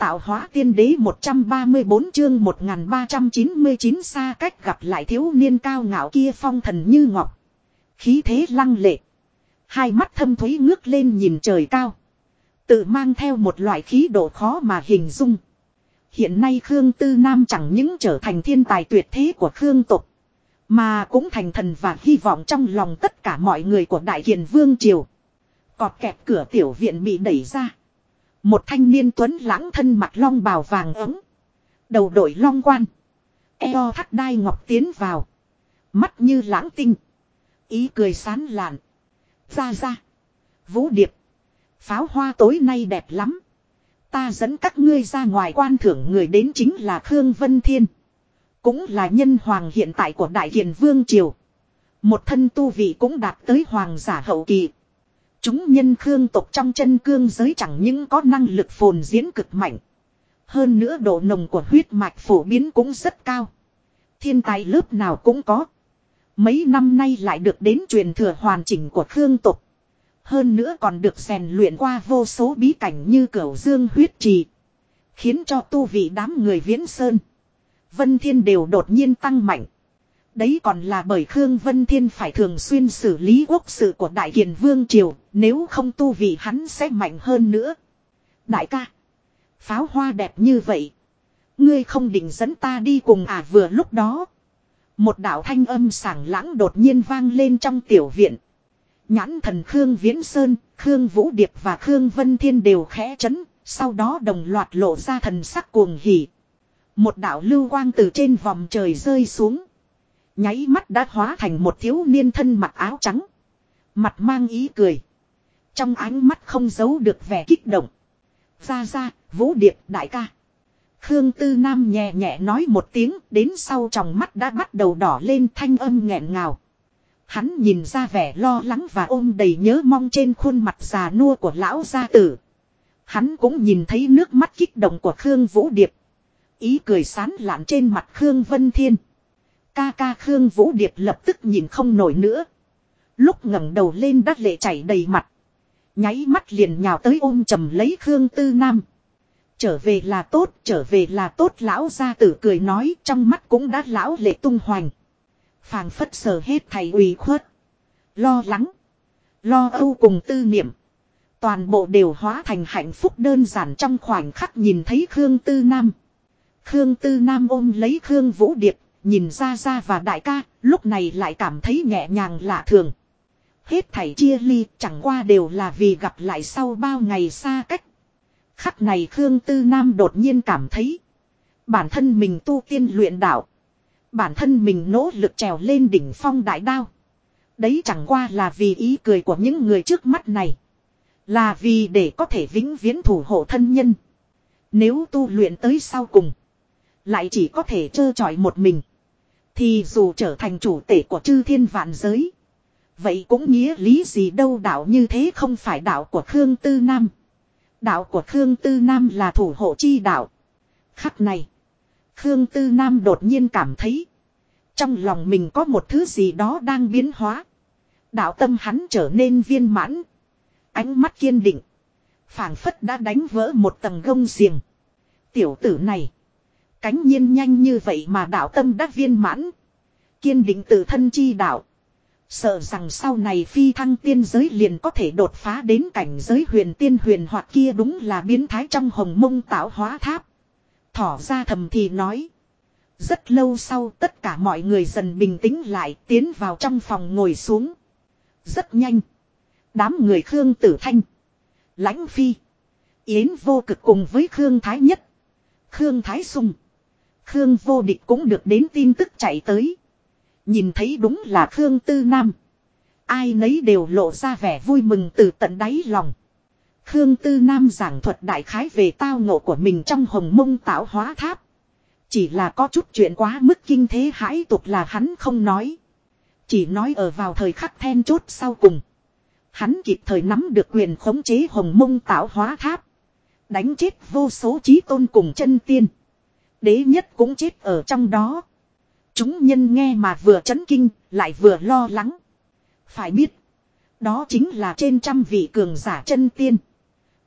tạo hóa tiên đế 134 chương 1399 xa cách gặp lại thiếu niên cao ngạo kia phong thần như ngọc. Khí thế lăng lệ. Hai mắt thâm thúy ngước lên nhìn trời cao. Tự mang theo một loại khí độ khó mà hình dung. Hiện nay Khương Tư Nam chẳng những trở thành thiên tài tuyệt thế của Khương tộc, mà cũng thành thần và hy vọng trong lòng tất cả mọi người của Đại Kiền Vương Triều. Cọt kẹt cửa tiểu viện bị đẩy ra. Một thanh niên tuấn lãng thân mặc long bào vàng ấm. Đầu đội long quan. Eo thắt đai ngọc tiến vào. Mắt như lãng tinh. Ý cười sán lạn. Ra. Vũ Điệp. Pháo hoa tối nay đẹp lắm. Ta dẫn các ngươi ra ngoài quan thưởng người đến chính là Khương Vân Thiên. Cũng là nhân hoàng hiện tại của Đại Kiền Vương Triều. Một thân tu vị cũng đạt tới hoàng giả hậu kỳ. Chúng nhân Khương tộc trong chân cương giới chẳng những có năng lực phồn diễn cực mạnh. Hơn nữa độ nồng của huyết mạch phổ biến cũng rất cao. Thiên tài lớp nào cũng có. Mấy năm nay lại được đến truyền thừa hoàn chỉnh của Khương tộc. Hơn nữa còn được rèn luyện qua vô số bí cảnh như Cửu Dương huyết trì. Khiến cho tu vị đám người Viễn Sơn, Vân Thiên đều đột nhiên tăng mạnh. Đấy còn là bởi Khương Vân Thiên phải thường xuyên xử lý quốc sự của Đại Kiền Vương Triều. Nếu không tu vị hắn sẽ mạnh hơn nữa. Đại ca, pháo hoa đẹp như vậy, ngươi không định dẫn ta đi cùng à? Vừa lúc đó, một đạo thanh âm sảng lãng đột nhiên vang lên trong tiểu viện. Nhãn thần Khương Viễn Sơn, Khương Vũ Điệp và Khương Vân Thiên đều khẽ chấn. Sau đó đồng loạt lộ ra thần sắc cuồng hỉ. Một đạo lưu quang từ trên vòm trời rơi xuống. Nháy mắt đã hóa thành một thiếu niên thân mặc áo trắng. Mặt mang ý cười. Trong ánh mắt không giấu được vẻ kích động. Ra, Vũ Điệp đại ca. Khương Tư Nam nhẹ nhẹ nói một tiếng, đến sau tròng mắt đã bắt đầu đỏ lên, thanh âm nghẹn ngào. Hắn nhìn ra vẻ lo lắng và ôm đầy nhớ mong trên khuôn mặt già nua của lão gia tử. Hắn cũng nhìn thấy nước mắt kích động của Khương Vũ Điệp. Ý cười sán lạn trên mặt Khương Vân Thiên. Ca Khương Vũ Điệp lập tức nhìn không nổi nữa. Lúc ngẩng đầu lên đắt lệ chảy đầy mặt. Nháy mắt liền nhào tới ôm chầm lấy Khương Tư Nam. Trở về là tốt, lão gia tử cười nói, trong mắt cũng đã lão lệ tung hoành. Phàng phất sờ hết thầy ủy khuất, lo lắng, lo âu cùng tư niệm. Toàn bộ đều hóa thành hạnh phúc đơn giản trong khoảnh khắc nhìn thấy Khương Tư Nam. Khương Tư Nam ôm lấy Khương Vũ Điệp, nhìn ra và đại ca, lúc này lại cảm thấy nhẹ nhàng lạ thường. Hết thảy chia ly chẳng qua đều là vì gặp lại sau bao ngày xa cách. Khắc này Khương Tư Nam đột nhiên cảm thấy bản thân mình tu tiên luyện đạo, bản thân mình nỗ lực trèo lên đỉnh phong đại đao. Đấy chẳng qua là vì ý cười của những người trước mắt này. Là vì để có thể vĩnh viễn thủ hộ thân nhân. Nếu tu luyện tới sau cùng, lại chỉ có thể trơ trọi một mình, thì dù trở thành chủ tể của chư thiên vạn giới, vậy cũng nghĩa lý gì đâu. Đạo như thế không phải đạo của Khương Tư Nam. Đạo của Khương Tư Nam là thủ hộ chi đạo. Khắc này, Khương Tư Nam đột nhiên cảm thấy trong lòng mình có một thứ gì đó đang biến hóa. Đạo tâm hắn trở nên viên mãn. Ánh mắt kiên định, phảng phất đã đánh vỡ một tầng gông xiềng. Tiểu tử này, cánh nhiên nhanh như vậy mà đạo tâm đã viên mãn. Kiên định tự thân chi đạo. Sợ rằng sau này phi thăng tiên giới liền có thể đột phá đến cảnh giới huyền tiên huyền hoặc kia đúng là biến thái trong hồng mông tạo hóa tháp. Thỏ ra thầm thì nói. Rất lâu sau tất cả mọi người dần bình tĩnh lại, tiến vào trong phòng ngồi xuống. Rất nhanh, đám người Khương Tử Thanh, Lãnh Phi, Yến Vô Cực cùng với Khương Thái Nhất, Khương Thái Sung, Khương Vô Địch cũng được đến tin tức chạy tới. Nhìn thấy đúng là Khương Tư Nam, ai nấy đều lộ ra vẻ vui mừng từ tận đáy lòng. Khương Tư Nam giảng thuật đại khái về tao ngộ của mình trong hồng mông tạo hóa tháp. Chỉ là có chút chuyện quá mức kinh thế hãi tục là hắn không nói. Chỉ nói ở vào thời khắc then chốt sau cùng, hắn kịp thời nắm được quyền khống chế hồng mông tạo hóa tháp. Đánh chết vô số chí tôn cùng chân tiên. Đế nhất cũng chết ở trong đó. Chúng nhân nghe mà vừa chấn kinh, lại vừa lo lắng. Phải biết, đó chính là trên trăm vị cường giả chân tiên.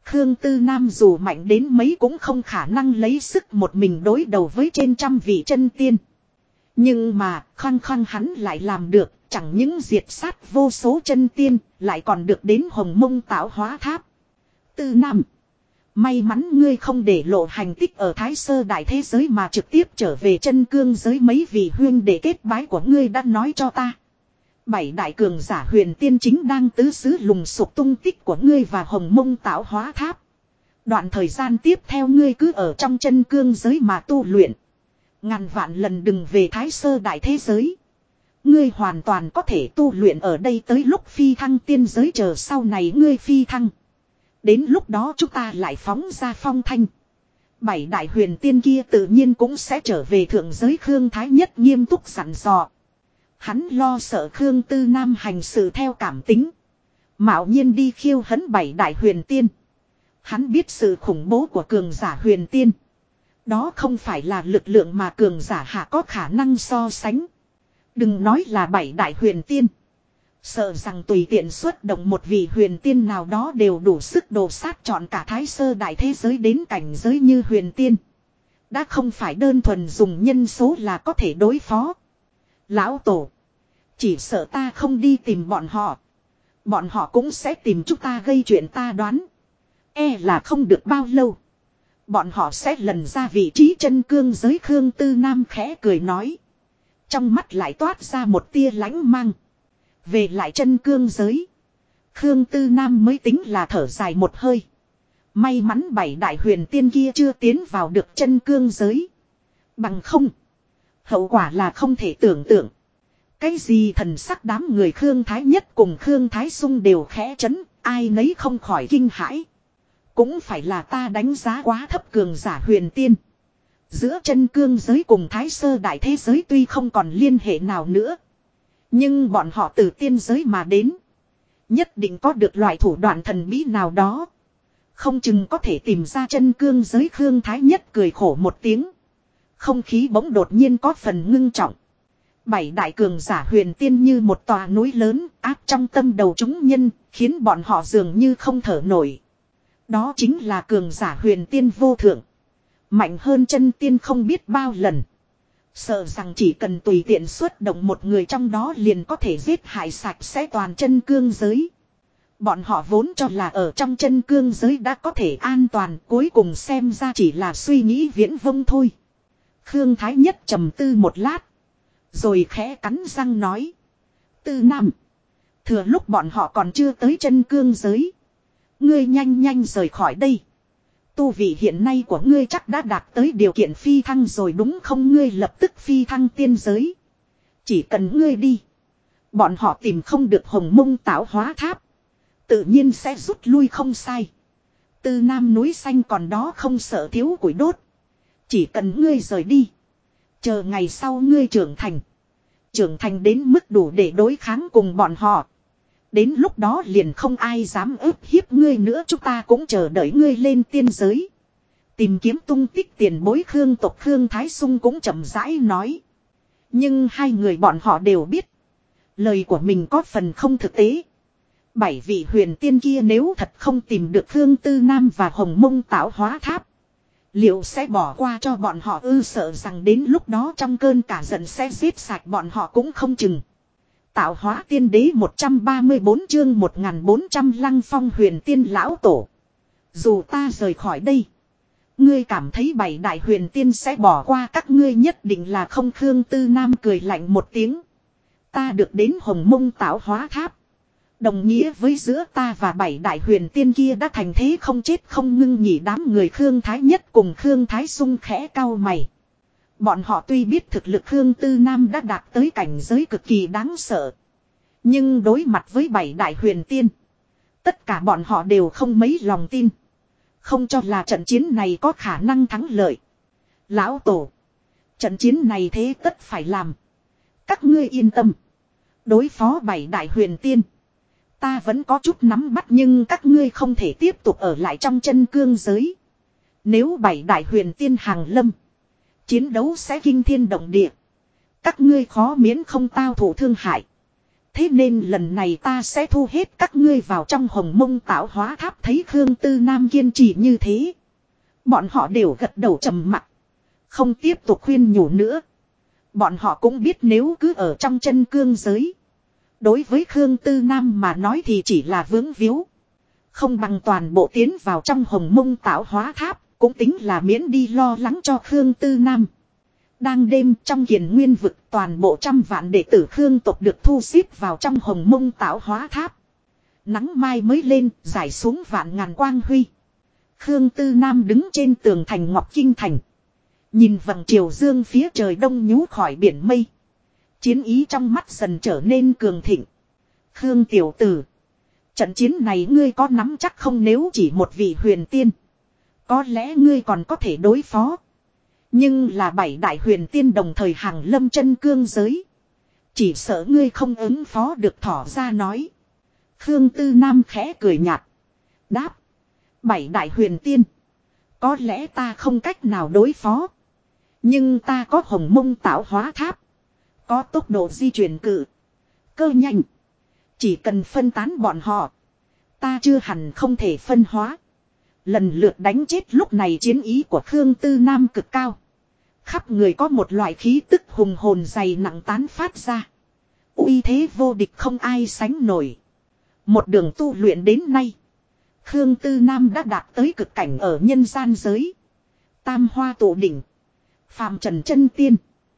Khương Tư Nam dù mạnh đến mấy cũng không khả năng lấy sức một mình đối đầu với trên trăm vị chân tiên. Nhưng mà khăng khăng hắn lại làm được, chẳng những diệt sát vô số chân tiên, lại còn được đến Hồng Mông Tạo Hóa Tháp. Tư Nam, may mắn ngươi không để lộ hành tích ở Thái Sơ Đại Thế Giới mà trực tiếp trở về chân cương giới, mấy vị huyên để kết bái của ngươi đã nói cho ta. 7 đại cường giả huyền tiên chính đang tứ xứ lùng sục tung tích của ngươi và Hồng Mông Tạo Hóa Tháp. Đoạn thời gian tiếp theo ngươi cứ ở trong chân cương giới mà tu luyện. Ngàn vạn lần đừng về Thái Sơ Đại Thế Giới. Ngươi hoàn toàn có thể tu luyện ở đây tới lúc phi thăng tiên giới, chờ sau này ngươi phi thăng. Đến lúc đó chúng ta lại phóng ra phong thanh. 7 đại huyền tiên kia tự nhiên cũng sẽ trở về thượng giới. Khương Thái Nhất nghiêm túc dặn dò. Hắn lo sợ Khương Tư Nam hành sự theo cảm tính, mạo nhiên đi khiêu hấn 7 đại huyền tiên. Hắn biết sự khủng bố của cường giả huyền tiên. Đó không phải là lực lượng mà cường giả hạ có khả năng so sánh. Đừng nói là 7 đại huyền tiên. Sợ rằng tùy tiện xuất động một vị huyền tiên nào đó đều đủ sức đồ sát trọn cả Thái Sơ Đại Thế Giới đến cảnh giới như huyền tiên. Đã không phải đơn thuần dùng nhân số là có thể đối phó. Lão Tổ, chỉ sợ ta không đi tìm bọn họ, bọn họ cũng sẽ tìm chúng ta gây chuyện. Ta đoán là không được bao lâu bọn họ sẽ lần ra vị trí chân cương giới. Khương Tư Nam khẽ cười nói, trong mắt lại toát ra một tia lãnh mang. Về lại chân cương giới, Khương Tư Nam mới tính là thở dài một hơi. May mắn 7 đại huyền tiên kia chưa tiến vào được chân cương giới. Bằng không, hậu quả là không thể tưởng tượng. Cái gì thần sắc đám người Khương Thái Nhất cùng Khương Thái Sung đều khẽ chấn, ai nấy không khỏi kinh hãi. Cũng phải là ta đánh giá quá thấp cường giả huyền tiên. Giữa chân cương giới cùng Thái Sơ Đại Thế Giới tuy không còn liên hệ nào nữa, nhưng bọn họ từ tiên giới mà đến, nhất định có được loại thủ đoạn thần bí nào đó, không chừng có thể tìm ra chân cương giới. Khương Thái Nhất cười khổ một tiếng. Không khí bỗng đột nhiên có phần ngưng trọng. 7 đại cường giả huyền tiên như một tòa núi lớn áp trong tâm đầu chúng nhân, khiến bọn họ dường như không thở nổi. Đó chính là cường giả huyền tiên vô thượng, mạnh hơn chân tiên không biết bao lần. Sợ rằng chỉ cần tùy tiện xuất động một người trong đó liền có thể giết hại sạch sẽ toàn chân cương giới. Bọn họ vốn cho là ở trong chân cương giới đã có thể an toàn, cuối cùng xem ra chỉ là suy nghĩ viễn vông thôi. Khương Thái Nhất trầm tư một lát, rồi khẽ cắn răng nói, Tư Nam, thừa lúc bọn họ còn chưa tới chân cương giới, ngươi nhanh nhanh rời khỏi đây. Tu vị hiện nay của ngươi chắc đã đạt tới điều kiện phi thăng rồi đúng không? Ngươi lập tức phi thăng tiên giới. Chỉ cần ngươi đi, bọn họ tìm không được Hồng Mông Tạo Hóa Tháp, tự nhiên sẽ rút lui không sai. Tư Nam núi xanh còn đó không sợ thiếu củi đốt. Chỉ cần ngươi rời đi, chờ ngày sau ngươi trưởng thành đến mức đủ để đối kháng cùng bọn họ, đến lúc đó liền không ai dám ức hiếp ngươi nữa. Chúng ta cũng chờ đợi ngươi lên tiên giới, tìm kiếm tung tích tiền bối. Khương tộc Khương Thái Sung cũng chậm rãi nói. Nhưng hai người bọn họ đều biết, lời của mình có phần không thực tế. 7 vị huyền tiên kia nếu thật không tìm được Khương Tư Nam và Hồng Mông Tạo Hóa Tháp, liệu sẽ bỏ qua cho bọn họ ư? Sợ rằng đến lúc đó trong cơn cả giận sẽ giết sạch bọn họ cũng không chừng. Tạo Hóa Tiên Đế 134 chương 1400 Lăng Phong huyền tiên. Lão Tổ, dù ta rời khỏi đây, ngươi cảm thấy 7 đại huyền tiên sẽ bỏ qua các ngươi nhất định là không? Khương Tư Nam cười lạnh một tiếng. Ta được đến Hồng Mông Tạo Hóa Tháp, đồng nghĩa với giữa ta và 7 đại huyền tiên kia đã thành thế không chết không ngưng nhỉ. Đám người Khương Thái Nhất cùng Khương Thái Sung khẽ cau mày. Bọn họ tuy biết thực lực Khương Tư Nam đã đạt tới cảnh giới cực kỳ đáng sợ, nhưng đối mặt với 7 đại huyền tiên, tất cả bọn họ đều không mấy lòng tin, không cho là trận chiến này có khả năng thắng lợi. Lão Tổ, trận chiến này thế tất phải làm. Các ngươi yên tâm, đối phó 7 đại huyền tiên, ta vẫn có chút nắm bắt, nhưng các ngươi không thể tiếp tục ở lại trong chân cương giới. Nếu 7 đại huyền tiên hàng lâm, chiến đấu sẽ kinh thiên động địa, các ngươi khó miễn không tao thổ thương hại. Thế nên lần này ta sẽ thu hết các ngươi vào trong Hồng Mông Tạo Hóa Tháp. Thấy Khương Tư Nam kiên trì như thế, bọn họ đều gật đầu trầm mặc, không tiếp tục khuyên nhủ nữa. Bọn họ cũng biết nếu cứ ở trong chân cương giới, đối với Khương Tư Nam mà nói thì chỉ là vướng víu. Không bằng toàn bộ tiến vào trong Hồng Mông Tạo Hóa Tháp, cũng tính là miễn đi lo lắng cho Khương Tư Nam. Đang đêm trong Kiền Nguyên vực, toàn bộ 100 vạn đệ tử Khương tộc được thu xếp vào trong Hồng Mông Tạo Hóa Tháp. Nắng mai mới lên, rải xuống vạn ngàn quang huy. Khương Tư Nam đứng trên tường thành Ngọc Kinh Thành, nhìn vầng triều dương phía trời đông nhú khỏi biển mây. Chiến ý trong mắt dần trở nên cường thịnh. Khương tiểu tử, trận chiến này ngươi có nắm chắc không? Nếu chỉ một vị huyền tiên, có lẽ ngươi còn có thể đối phó. Nhưng là 7 đại huyền tiên đồng thời hàng lâm chân cương giới, chỉ sợ ngươi không ứng phó được. Thỏ ra nói. Khương Tư Nam khẽ cười nhạt, đáp: 7 đại huyền tiên, có lẽ ta không cách nào đối phó. Nhưng ta có Hồng Mông Tạo Hóa Tháp, có tốc độ di chuyển cự cơ nhanh. Chỉ cần phân tán bọn họ, ta chưa hẳn không thể phân hóa. Lần lượt đánh chết. Lúc này chiến ý của Khương Tư Nam cực cao, khắp người có một loại khí tức hùng hồn dày nặng tán phát ra, uy thế vô địch không ai sánh nổi. Một đường tu luyện đến nay, Khương Tư Nam đã đạt tới cực cảnh ở nhân gian giới. Tam hoa tổ đỉnh, phàm trần chân tiên,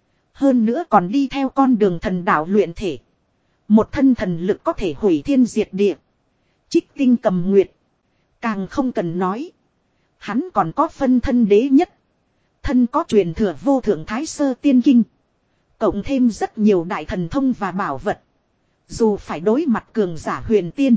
hơn nữa còn đi theo con đường thần đạo luyện thể. Một thân thần lực có thể hủy thiên diệt địa, trích tinh cầm nguyệt. Càng không cần nói, hắn còn có phân thân đế nhất, thân có truyền thừa vô thượng Thái Sơ Tiên Kinh, cộng thêm rất nhiều đại thần thông và bảo vật. Dù phải đối mặt cường giả huyền tiên,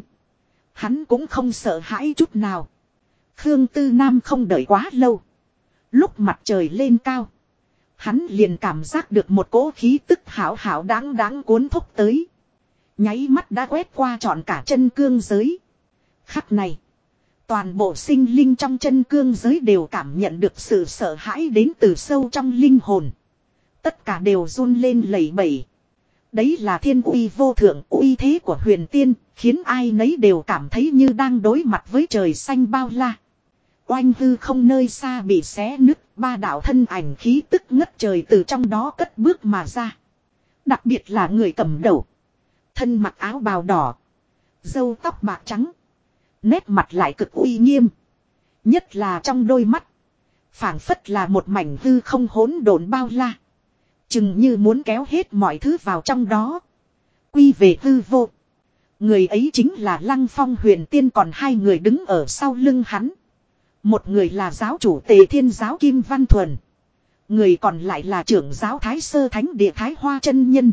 hắn cũng không sợ hãi chút nào. Khương Tư Nam không đợi quá lâu, lúc mặt trời lên cao, hắn liền cảm giác được một cỗ khí tức hảo hảo đáng đáng cuốn thúc tới. Nháy mắt đã quét qua trọn cả chân cương giới. Khắc này, toàn bộ sinh linh trong chân cương giới đều cảm nhận được sự sợ hãi đến từ sâu trong linh hồn. Tất cả đều run lên lẩy bẩy. Đấy là thiên uy vô thượng, uy thế của huyền tiên, khiến ai nấy đều cảm thấy như đang đối mặt với trời xanh bao la. Oanh hư không nơi xa bị xé nứt, 3 đạo thân ảnh khí tức ngất trời từ trong đó cất bước mà ra. Đặc biệt là người cầm đầu, thân mặc áo bào đỏ, râu tóc bạc trắng, nét mặt lại cực uy nghiêm. Nhất là trong đôi mắt, phảng phất là một mảnh hư không hỗn độn bao la, chừng như muốn kéo hết mọi thứ vào trong đó, quy về hư vô. Người ấy chính là Lăng Phong huyền tiên, còn 2 người đứng ở sau lưng hắn. Một người là giáo chủ Tề Thiên giáo Kim Văn Thuần, người còn lại là trưởng giáo Thái Sơ Thánh Địa Thái Hoa chân nhân.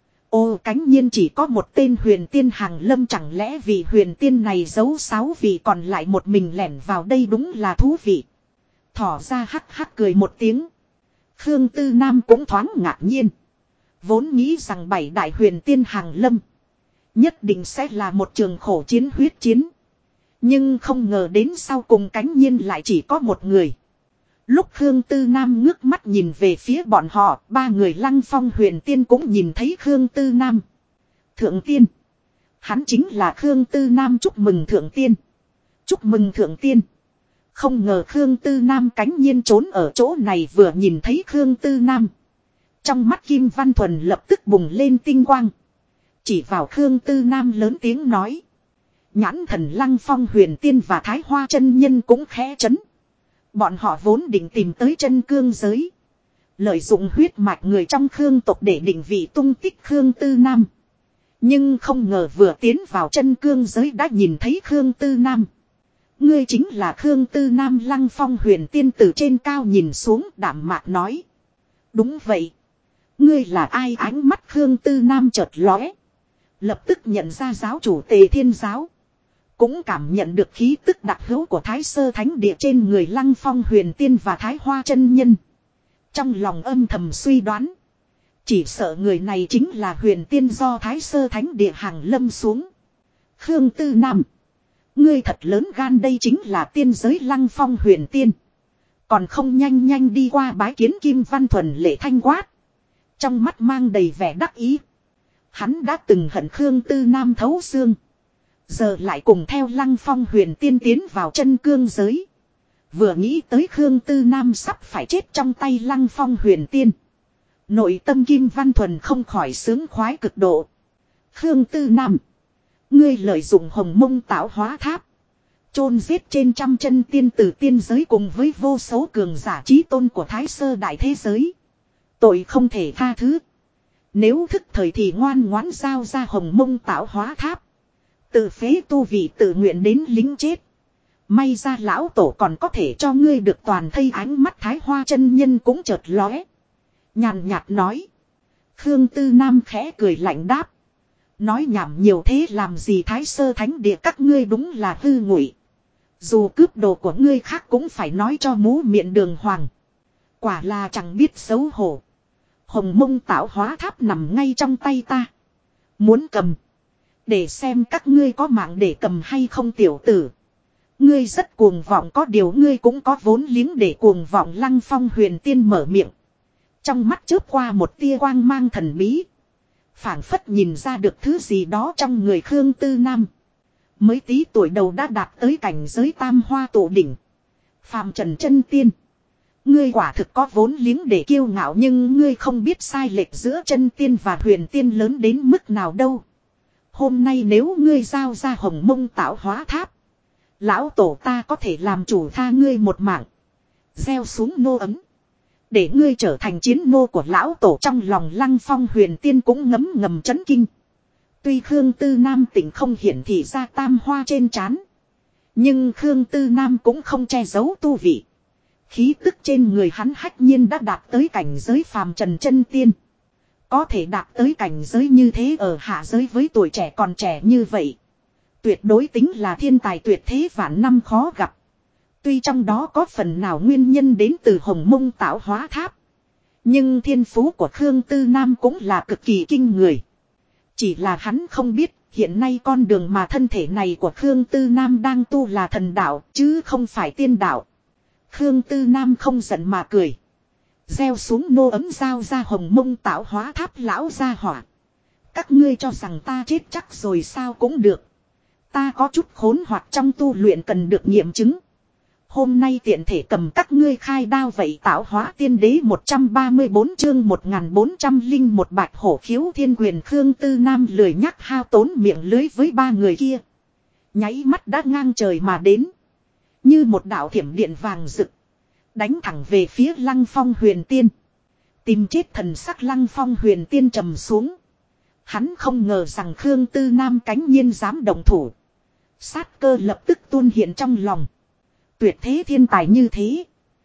Ô, cánh nhiên chỉ có một tên huyền tiên hàng lâm, chẳng lẽ vị huyền tiên này giấu 6 vị còn lại một mình lẻn vào đây, đúng là thú vị. Thỏ ra hắc hắc cười một tiếng. Khương Tư Nam cũng thoáng ngạc nhiên, vốn nghĩ rằng 7 đại huyền tiên hàng lâm nhất định sẽ là một trường khổ chiến huyết chiến, nhưng không ngờ đến sau cùng cánh nhiên lại chỉ có một người. Lúc Khương Tư Nam ngước mắt nhìn về phía bọn họ, 3 người Lăng Phong huyền tiên cũng nhìn thấy Khương Tư Nam. Thượng tiên, hắn chính là Khương Tư Nam. Chúc mừng thượng tiên, chúc mừng thượng tiên. Không ngờ Khương Tư Nam cánh nhiên trốn ở chỗ này. Vừa nhìn thấy Khương Tư Nam, trong mắt Kim Văn Thuần lập tức bùng lên tinh quang, chỉ vào Khương Tư Nam lớn tiếng nói. Nhãn thần Lăng Phong huyền tiên và Thái Hoa chân nhân cũng khẽ chấn. Bọn họ vốn định tìm tới chân cương giới, lợi dụng huyết mạch người trong Khương tộc để định vị tung tích Khương Tư Nam. Nhưng không ngờ vừa tiến vào chân cương giới đã nhìn thấy Khương Tư Nam. Ngươi chính là Khương Tư Nam. Lăng Phong huyền tiên từ trên cao nhìn xuống đạm mạc nói. Đúng vậy. Ngươi là ai? Ánh mắt Khương Tư Nam chợt lóe, lập tức nhận ra giáo chủ Tề Thiên giáo, cũng cảm nhận được khí tức đặc hữu của Thái Sơ Thánh Địa trên người Lăng Phong huyền tiên và Thái Hoa chân nhân. Trong lòng âm thầm suy đoán, chỉ sợ người này chính là huyền tiên do Thái Sơ Thánh Địa hàng lâm xuống. Khương Tư Nam, ngươi thật lớn gan, đây chính là tiên giới Lăng Phong huyền tiên, còn không nhanh nhanh đi qua bái kiến. Kim Văn Thuần lệ thanh quát, trong mắt mang đầy vẻ đắc ý. Hắn đã từng hận Khương Tư Nam thấu xương. Giờ lại cùng theo Lăng Phong Huyền Tiên tiến vào chân cương giới. Vừa nghĩ tới Khương Tư Nam sắp phải chết trong tay Lăng Phong Huyền Tiên. Nội tâm Kim Văn Thuần không khỏi sướng khoái cực độ. Khương Tư Nam. Ngươi lợi dụng Hồng Mông tạo hóa tháp. Chôn giết trên trăm chân tiên từ tiên giới cùng với vô số cường giả chí tôn của Thái Sơ đại thế giới. Tội không thể tha thứ. Nếu thức thời thì ngoan ngoãn giao ra Hồng Mông tạo hóa tháp. Tự phế tu vị tự nguyện đến lính chết. May ra lão tổ còn có thể cho ngươi được toàn thây. Ánh mắt Thái Hoa chân nhân cũng chợt lóe. Nhàn nhạt nói. Khương Tư Nam khẽ cười lạnh đáp. Nói nhảm nhiều thế làm gì Thái Sơ thánh địa các ngươi đúng là hư ngụy. Dù cướp đồ của ngươi khác cũng phải nói cho mú miệng Đường Hoàng. Quả là chẳng biết xấu hổ. Hồng Mông tạo hóa tháp nằm ngay trong tay ta. Muốn cầm. Để xem các ngươi có mạng để cầm hay không tiểu tử. Ngươi rất cuồng vọng có điều ngươi cũng có vốn liếng để cuồng vọng. Lăng Phong Huyền Tiên mở miệng. Trong mắt chớp qua một tia quang mang thần bí. Phảng phất nhìn ra được thứ gì đó trong người Khương Tư Nam. Mới tí tuổi đầu đã đạt tới cảnh giới tam hoa tụ đỉnh. Phàm trần chân tiên. Ngươi quả thực có vốn liếng để kiêu ngạo nhưng ngươi không biết sai lệch giữa chân tiên và huyền tiên lớn đến mức nào đâu. Hôm nay nếu ngươi giao ra Hồng Mông tạo hóa tháp. Lão tổ ta có thể làm chủ tha ngươi một mạng. Gieo xuống nô ấm. Để ngươi trở thành chiến nô của lão tổ. Trong lòng Lăng Phong Huyền Tiên cũng ngấm ngầm chấn kinh. Tuy Khương Tư Nam tỉnh không hiển thị ra tam hoa trên trán. Nhưng Khương Tư Nam cũng không che giấu tu vị. Khí tức trên người hắn hách nhiên đã đạt tới cảnh giới phàm trần chân tiên. Có thể đạt tới cảnh giới như thế ở hạ giới với tuổi trẻ còn trẻ như vậy. Tuyệt đối tính là thiên tài tuyệt thế vạn năm khó gặp. Tuy trong đó có phần nào nguyên nhân đến từ Hồng Mông tạo hóa tháp. Nhưng thiên phú của Khương Tư Nam cũng là cực kỳ kinh người. Chỉ là hắn không biết hiện nay con đường mà thân thể này của Khương Tư Nam đang tu là thần đạo chứ không phải tiên đạo. Khương Tư Nam không giận mà cười. Gieo xuống nô ấm giao ra Hồng Mông tạo hóa tháp lão gia hỏa. Các ngươi cho rằng ta chết chắc rồi sao cũng được. Ta có chút khốn hoặc trong tu luyện cần được nghiệm chứng. Hôm nay tiện thể cầm các ngươi khai đao vậy. Tạo hóa tiên đế 134 chương 1401 bạch hổ khiếu thiên quyền. Khương Tư Nam lười nhắc hao tốn miệng lưới với ba người kia. Nháy mắt đã ngang trời mà đến. Như một đạo thiểm điện vàng rực. Đánh thẳng về phía Lăng Phong Huyền Tiên. Tìm chết thần sắc Lăng Phong Huyền Tiên trầm xuống. Hắn không ngờ rằng Khương Tư Nam cánh nhiên dám động thủ. Sát cơ lập tức tuôn hiện trong lòng. Tuyệt thế thiên tài như thế.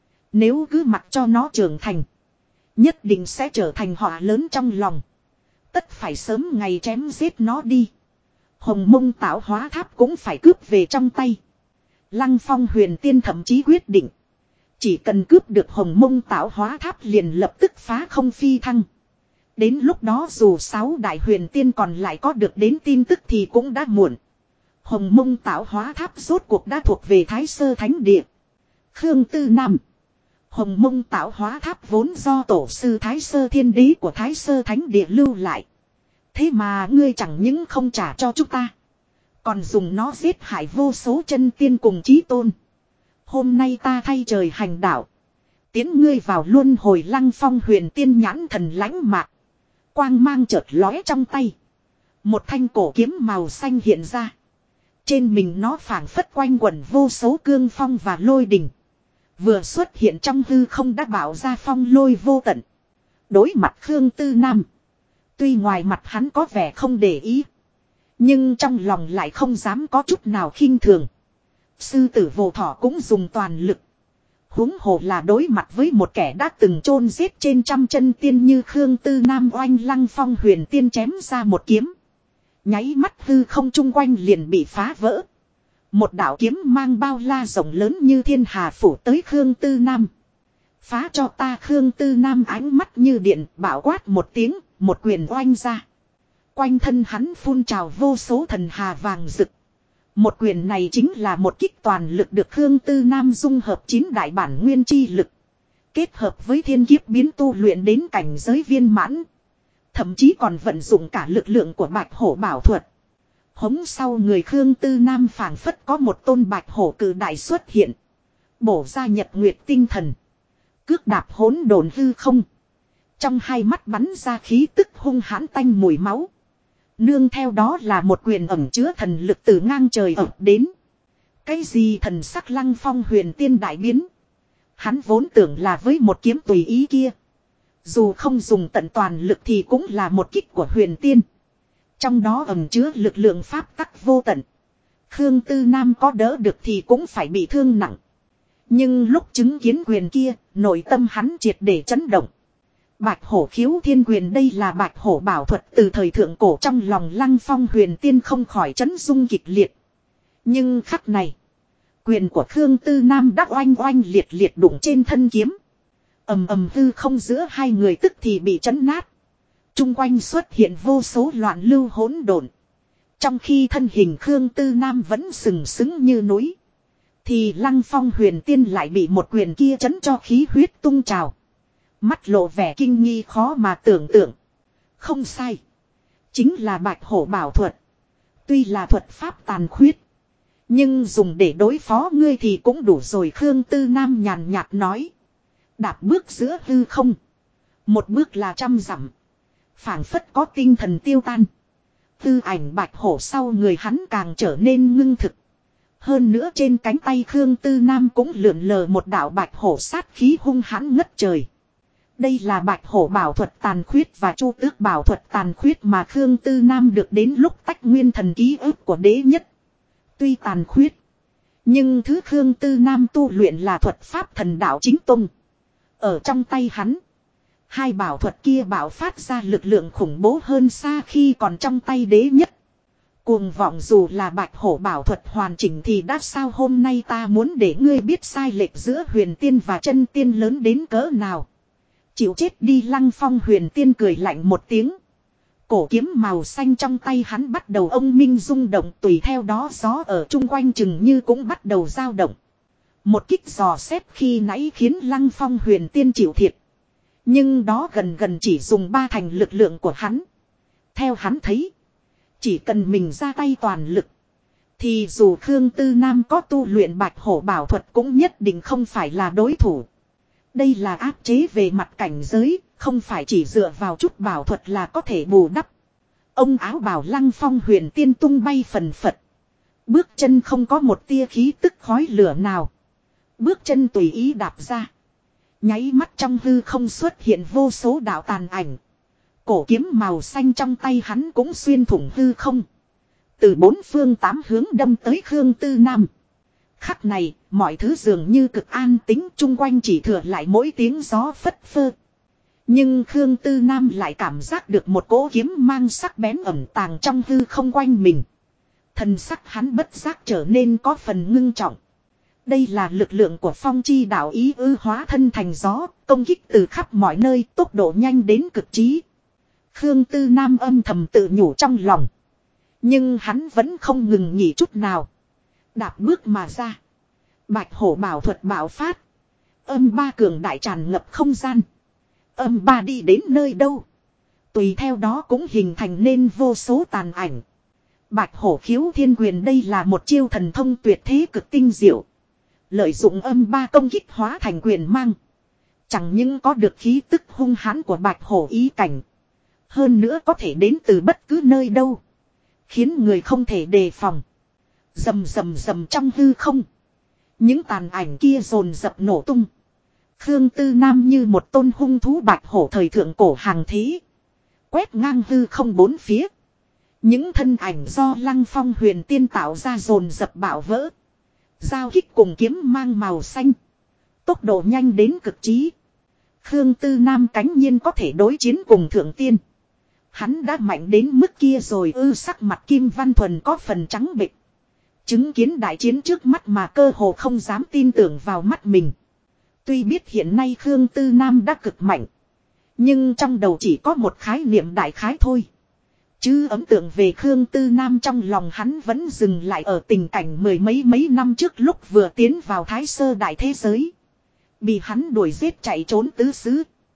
Nếu cứ mặc cho nó trưởng thành. Nhất định sẽ trở thành họa lớn trong lòng. Tất phải sớm ngày chém giết nó đi. Hồng Mông tạo hóa tháp cũng phải cướp về trong tay. Lăng Phong Huyền Tiên thậm chí quyết định. Chỉ cần cướp được Hồng Mông tạo hóa tháp liền lập tức phá không phi thăng. Đến lúc đó dù 6 đại huyền tiên còn lại có được đến tin tức thì cũng đã muộn. Hồng Mông tạo hóa tháp rốt cuộc đã thuộc về Thái Sơ Thánh Địa. Khương Tư Nam. Hồng Mông tạo hóa tháp vốn do tổ sư Thái Sơ Thiên Đế của Thái Sơ Thánh Địa lưu lại. Thế mà ngươi chẳng những không trả cho chúng ta. Còn dùng nó giết hại vô số chân tiên cùng chí tôn. Hôm nay ta thay trời hành đạo. Tiến ngươi vào luân hồi. Lăng Phong Huyền Tiên nhãn thần lãnh mạc. Quang mang chợt lóe trong tay. Một thanh cổ kiếm màu xanh hiện ra. Trên mình nó phảng phất quanh quẩn vô số cương phong và lôi đình. Vừa xuất hiện trong hư không đã bảo ra phong lôi vô tận. Đối mặt Khương Tư Nam. Tuy ngoài mặt hắn có vẻ không để ý. Nhưng trong lòng lại không dám có chút nào khinh thường. Sư tử vô thỏ cũng dùng toàn lực. Huống hồ là đối mặt với một kẻ đã từng chôn giết trên trăm chân tiên như Khương Tư Nam. Oanh Lăng Phong Huyền Tiên chém ra một kiếm. Nháy mắt hư không chung quanh liền bị phá vỡ. Một đạo kiếm mang bao la rộng lớn như thiên hà phủ tới Khương Tư Nam. Phá cho ta. Khương Tư Nam ánh mắt như điện bảo quát một tiếng, một quyền oanh ra. Quanh thân hắn phun trào vô số thần hà vàng rực. Một quyền này chính là một kích toàn lực được Khương Tư Nam dung hợp 9 đại bản nguyên chi lực. Kết hợp với thiên kiếp biến tu luyện đến cảnh giới viên mãn. Thậm chí còn vận dụng cả lực lượng của bạch hổ bảo thuật. Hống sau người Khương Tư Nam phảng phất có một tôn bạch hổ cử đại xuất hiện. Bổ ra nhật nguyệt tinh thần. Cước đạp hỗn độn hư không. Trong hai mắt bắn ra khí tức hung hãn tanh mùi máu. Nương theo đó là một quyền ẩm chứa thần lực từ ngang trời ập đến. Cái gì thần sắc Lăng Phong huyền tiên đại biến. Hắn vốn tưởng là với một kiếm tùy ý kia. Dù không dùng tận toàn lực thì cũng là một kích của huyền tiên. Trong đó ẩn chứa lực lượng pháp tắc vô tận. Khương Tư Nam có đỡ được thì cũng phải bị thương nặng. Nhưng lúc chứng kiến quyền kia, nội tâm hắn triệt để chấn động. Bạch hổ khiếu thiên quyền, đây là bạch hổ bảo thuật từ thời thượng cổ, trong lòng Lăng Phong huyền tiên không khỏi chấn rung kịch liệt. Nhưng khắc này, quyền của Khương Tư Nam đã oanh oanh liệt liệt đụng trên thân kiếm. Ầm ầm hư không giữa hai người tức thì bị chấn nát. Trung quanh xuất hiện vô số loạn lưu hỗn độn. Trong khi thân hình Khương Tư Nam vẫn sừng sững như núi, thì Lăng Phong huyền tiên lại bị một quyền kia chấn cho khí huyết tung trào. Mắt lộ vẻ kinh nghi khó mà tưởng tượng. Không sai. Chính là bạch hổ bảo thuật. Tuy là thuật pháp tàn khuyết, nhưng dùng để đối phó ngươi thì cũng đủ rồi. Khương Tư Nam nhàn nhạt nói. Đạp bước giữa hư không. Một bước là 100 dặm. Phảng phất có tinh thần tiêu tan. Tư ảnh bạch hổ sau người hắn càng trở nên ngưng thực. Hơn nữa trên cánh tay Khương Tư Nam cũng lượn lờ một đạo bạch hổ sát khí hung hãn ngất trời. Đây là bạch hổ bảo thuật tàn khuyết và chu tước bảo thuật tàn khuyết mà Khương Tư Nam được đến lúc tách nguyên thần ký ức của đế nhất. Tuy tàn khuyết, nhưng thứ Khương Tư Nam tu luyện là thuật pháp thần đạo chính tông. Ở trong tay hắn, hai bảo thuật kia bạo phát ra lực lượng khủng bố hơn xa khi còn trong tay đế nhất. Cuồng vọng, dù là bạch hổ bảo thuật hoàn chỉnh thì đã sao, hôm nay ta muốn để ngươi biết sai lệch giữa huyền tiên và chân tiên lớn đến cỡ nào. Chịu chết đi. Lăng Phong huyền tiên cười lạnh một tiếng. Cổ kiếm màu xanh trong tay hắn bắt đầu ông minh rung động, tùy theo đó gió ở chung quanh chừng như cũng bắt đầu dao động. Một kích dò xét khi nãy khiến Lăng Phong huyền tiên chịu thiệt. Nhưng đó gần gần chỉ dùng 3/10 lực lượng của hắn. Theo hắn thấy, chỉ cần mình ra tay toàn lực, thì dù Khương Tư Nam có tu luyện bạch hổ bảo thuật cũng nhất định không phải là đối thủ. Đây là áp chế về mặt cảnh giới, không phải chỉ dựa vào chút bảo thuật là có thể bù đắp. Ông áo bào Lăng Phong huyền tiên tung bay phần phật. Bước chân không có một tia khí tức khói lửa nào. Bước chân tùy ý đạp ra. Nháy mắt trong hư không xuất hiện vô số đạo tàn ảnh. Cổ kiếm màu xanh trong tay hắn cũng xuyên thủng hư không. Từ 4 phương 8 hướng đâm tới Khương Tư Nam. Khắc này, mọi thứ dường như cực an tĩnh, chung quanh chỉ thừa lại mỗi tiếng gió phất phơ. Nhưng Khương Tư Nam lại cảm giác được một cỗ kiếm mang sắc bén ẩn tàng trong hư không quanh mình. Thần sắc hắn bất giác trở nên có phần ngưng trọng. Đây là lực lượng của phong chi đạo ý ư, hóa thân thành gió, công kích từ khắp mọi nơi, tốc độ nhanh đến cực trí. Khương Tư Nam âm thầm tự nhủ trong lòng. Nhưng hắn vẫn không ngừng nghỉ chút nào. Đạp bước mà ra. Bạch hổ bảo thuật bạo phát. Âm ba cường đại tràn ngập không gian. Âm ba đi đến nơi đâu, tùy theo đó cũng hình thành nên vô số tàn ảnh. Bạch hổ khiếu thiên quyền, đây là một chiêu thần thông tuyệt thế cực tinh diệu. Lợi dụng âm ba công kích hóa thành quyền mang. Chẳng những có được khí tức hung hãn của bạch hổ ý cảnh, hơn nữa có thể đến từ bất cứ nơi đâu, khiến người không thể đề phòng. Rầm rầm rầm trong hư không, những tàn ảnh kia dồn dập nổ tung. Khương Tư Nam như một tôn hung thú bạch hổ thời thượng cổ hàng thế, quét ngang hư không bốn phía. Những thân ảnh do Lăng Phong huyền tiên tạo ra dồn dập bạo vỡ. Giao kích cùng kiếm mang màu xanh, tốc độ nhanh đến cực trí. Khương Tư Nam cánh nhiên có thể đối chiến cùng thượng tiên. Hắn đã mạnh đến mức kia rồi ư? Sắc mặt Kim Văn Thuần có phần trắng bệch. Chứng kiến đại chiến trước mắt mà cơ hồ không dám tin tưởng vào mắt mình. Tuy biết hiện nay Khương Tư Nam đã cực mạnh, nhưng trong đầu chỉ có một khái niệm đại khái thôi. Chứ ấn tượng về Khương Tư Nam trong lòng hắn vẫn dừng lại ở tình cảnh mười mấy năm trước lúc vừa tiến vào Thái Sơ đại thế giới, bị hắn đuổi giết chạy trốn tứ xứ.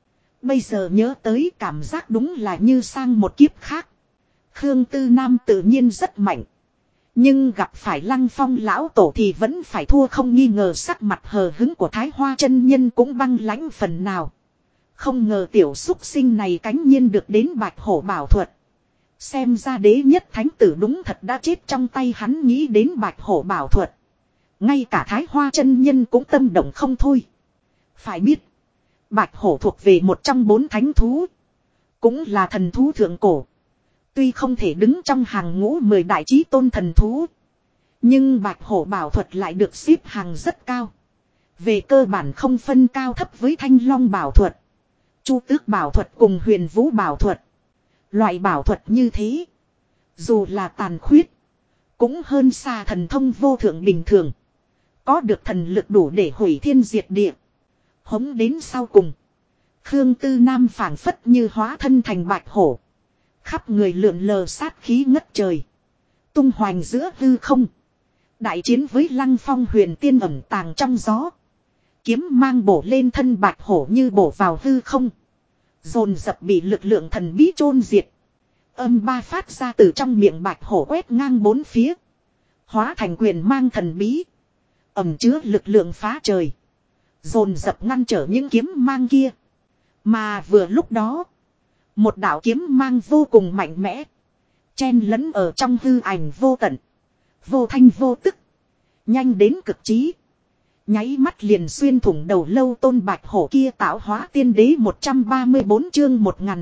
Bây giờ nhớ tới cảm giác đúng là như sang một kiếp khác. Khương Tư Nam tự nhiên rất mạnh. Nhưng gặp phải Lăng Phong lão tổ thì vẫn phải thua không nghi ngờ, sắc mặt hờ hứng của Thái Hoa chân nhân cũng băng lãnh phần nào. Không ngờ tiểu súc sinh này cánh nhiên được đến Bạch Hổ bảo thuật. Xem ra đế nhất thánh tử đúng thật đã chết trong tay hắn, nghĩ đến Bạch Hổ bảo thuật. Ngay cả Thái Hoa chân nhân cũng tâm động không thôi. Phải biết, Bạch Hổ thuộc về một trong 4 thánh thú. Cũng là thần thú thượng cổ. Tuy không thể đứng trong hàng ngũ 10 đại chí tôn thần thú. Nhưng Bạch Hổ bảo thuật lại được xếp hàng rất cao. Về cơ bản không phân cao thấp với Thanh Long bảo thuật, Chu Tước bảo thuật cùng Huyền Vũ bảo thuật. Loại bảo thuật như thế, dù là tàn khuyết, cũng hơn xa thần thông vô thượng bình thường. Có được thần lực đủ để hủy thiên diệt địa. Hống đến sau cùng, Khương Tư Nam phảng phất như hóa thân thành Bạch Hổ. Khắp người lượn lờ sát khí ngất trời. Tung hoành giữa hư không. Đại chiến với Lăng Phong huyền tiên ẩn tàng trong gió. Kiếm mang bổ lên thân Bạch Hổ như bổ vào hư không. Dồn dập bị lực lượng thần bí chôn diệt. Âm ba phát ra từ trong miệng Bạch Hổ quét ngang 4 phía. Hóa thành quyền mang thần bí. Ẩm chứa lực lượng phá trời. Dồn dập ngăn trở những kiếm mang kia. Mà vừa lúc đó, một đạo kiếm mang vô cùng mạnh mẽ, chen lẫn ở trong hư ảnh vô tận, vô thanh vô tức, nhanh đến cực trí. Nháy mắt liền xuyên thủng đầu lâu tôn Bạch Hổ kia. Tạo hóa tiên đế 134 chương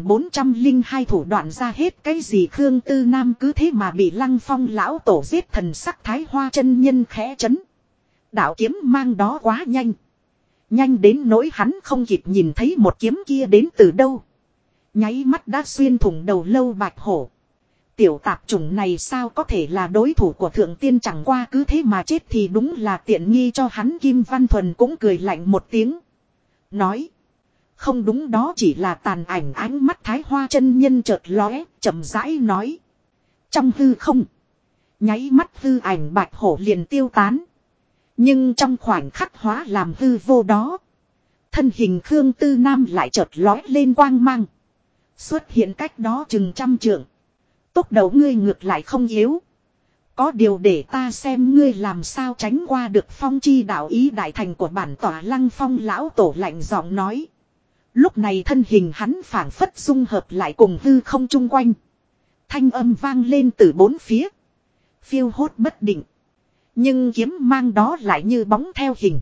1402 thủ đoạn ra hết cái gì. Khương Tư Nam cứ thế mà bị Lăng Phong lão tổ giết. Thần sắc Thái Hoa chân nhân khẽ chấn. Đạo kiếm mang đó quá nhanh. Nhanh đến nỗi hắn không kịp nhìn thấy một kiếm kia đến từ đâu. Nháy mắt đã xuyên thủng đầu lâu Bạch Hổ. Tiểu tạp chủng này sao có thể là đối thủ của thượng tiên, chẳng qua cứ thế mà chết thì đúng là tiện nghi cho hắn. Kim Văn Thuần cũng cười lạnh một tiếng. Nói. Không đúng, đó chỉ là tàn ảnh. Ánh mắt Thái Hoa chân nhân chợt lóe, chậm rãi nói. Trong hư không. Nháy mắt hư ảnh Bạch Hổ liền tiêu tán. Nhưng trong khoảnh khắc hóa làm hư vô đó, thân hình Khương Tư Nam lại chợt lóe lên quang mang. Xuất hiện cách đó chừng 100 trượng. Tốc độ ngươi ngược lại không yếu. Có điều để ta xem ngươi làm sao tránh qua được phong chi đạo ý đại thành của bản tỏa. Lăng Phong lão tổ lạnh giọng nói. Lúc này thân hình hắn phảng phất dung hợp lại cùng hư không chung quanh. Thanh âm vang lên từ 4 phía. Phiêu hốt bất định. Nhưng kiếm mang đó lại như bóng theo hình.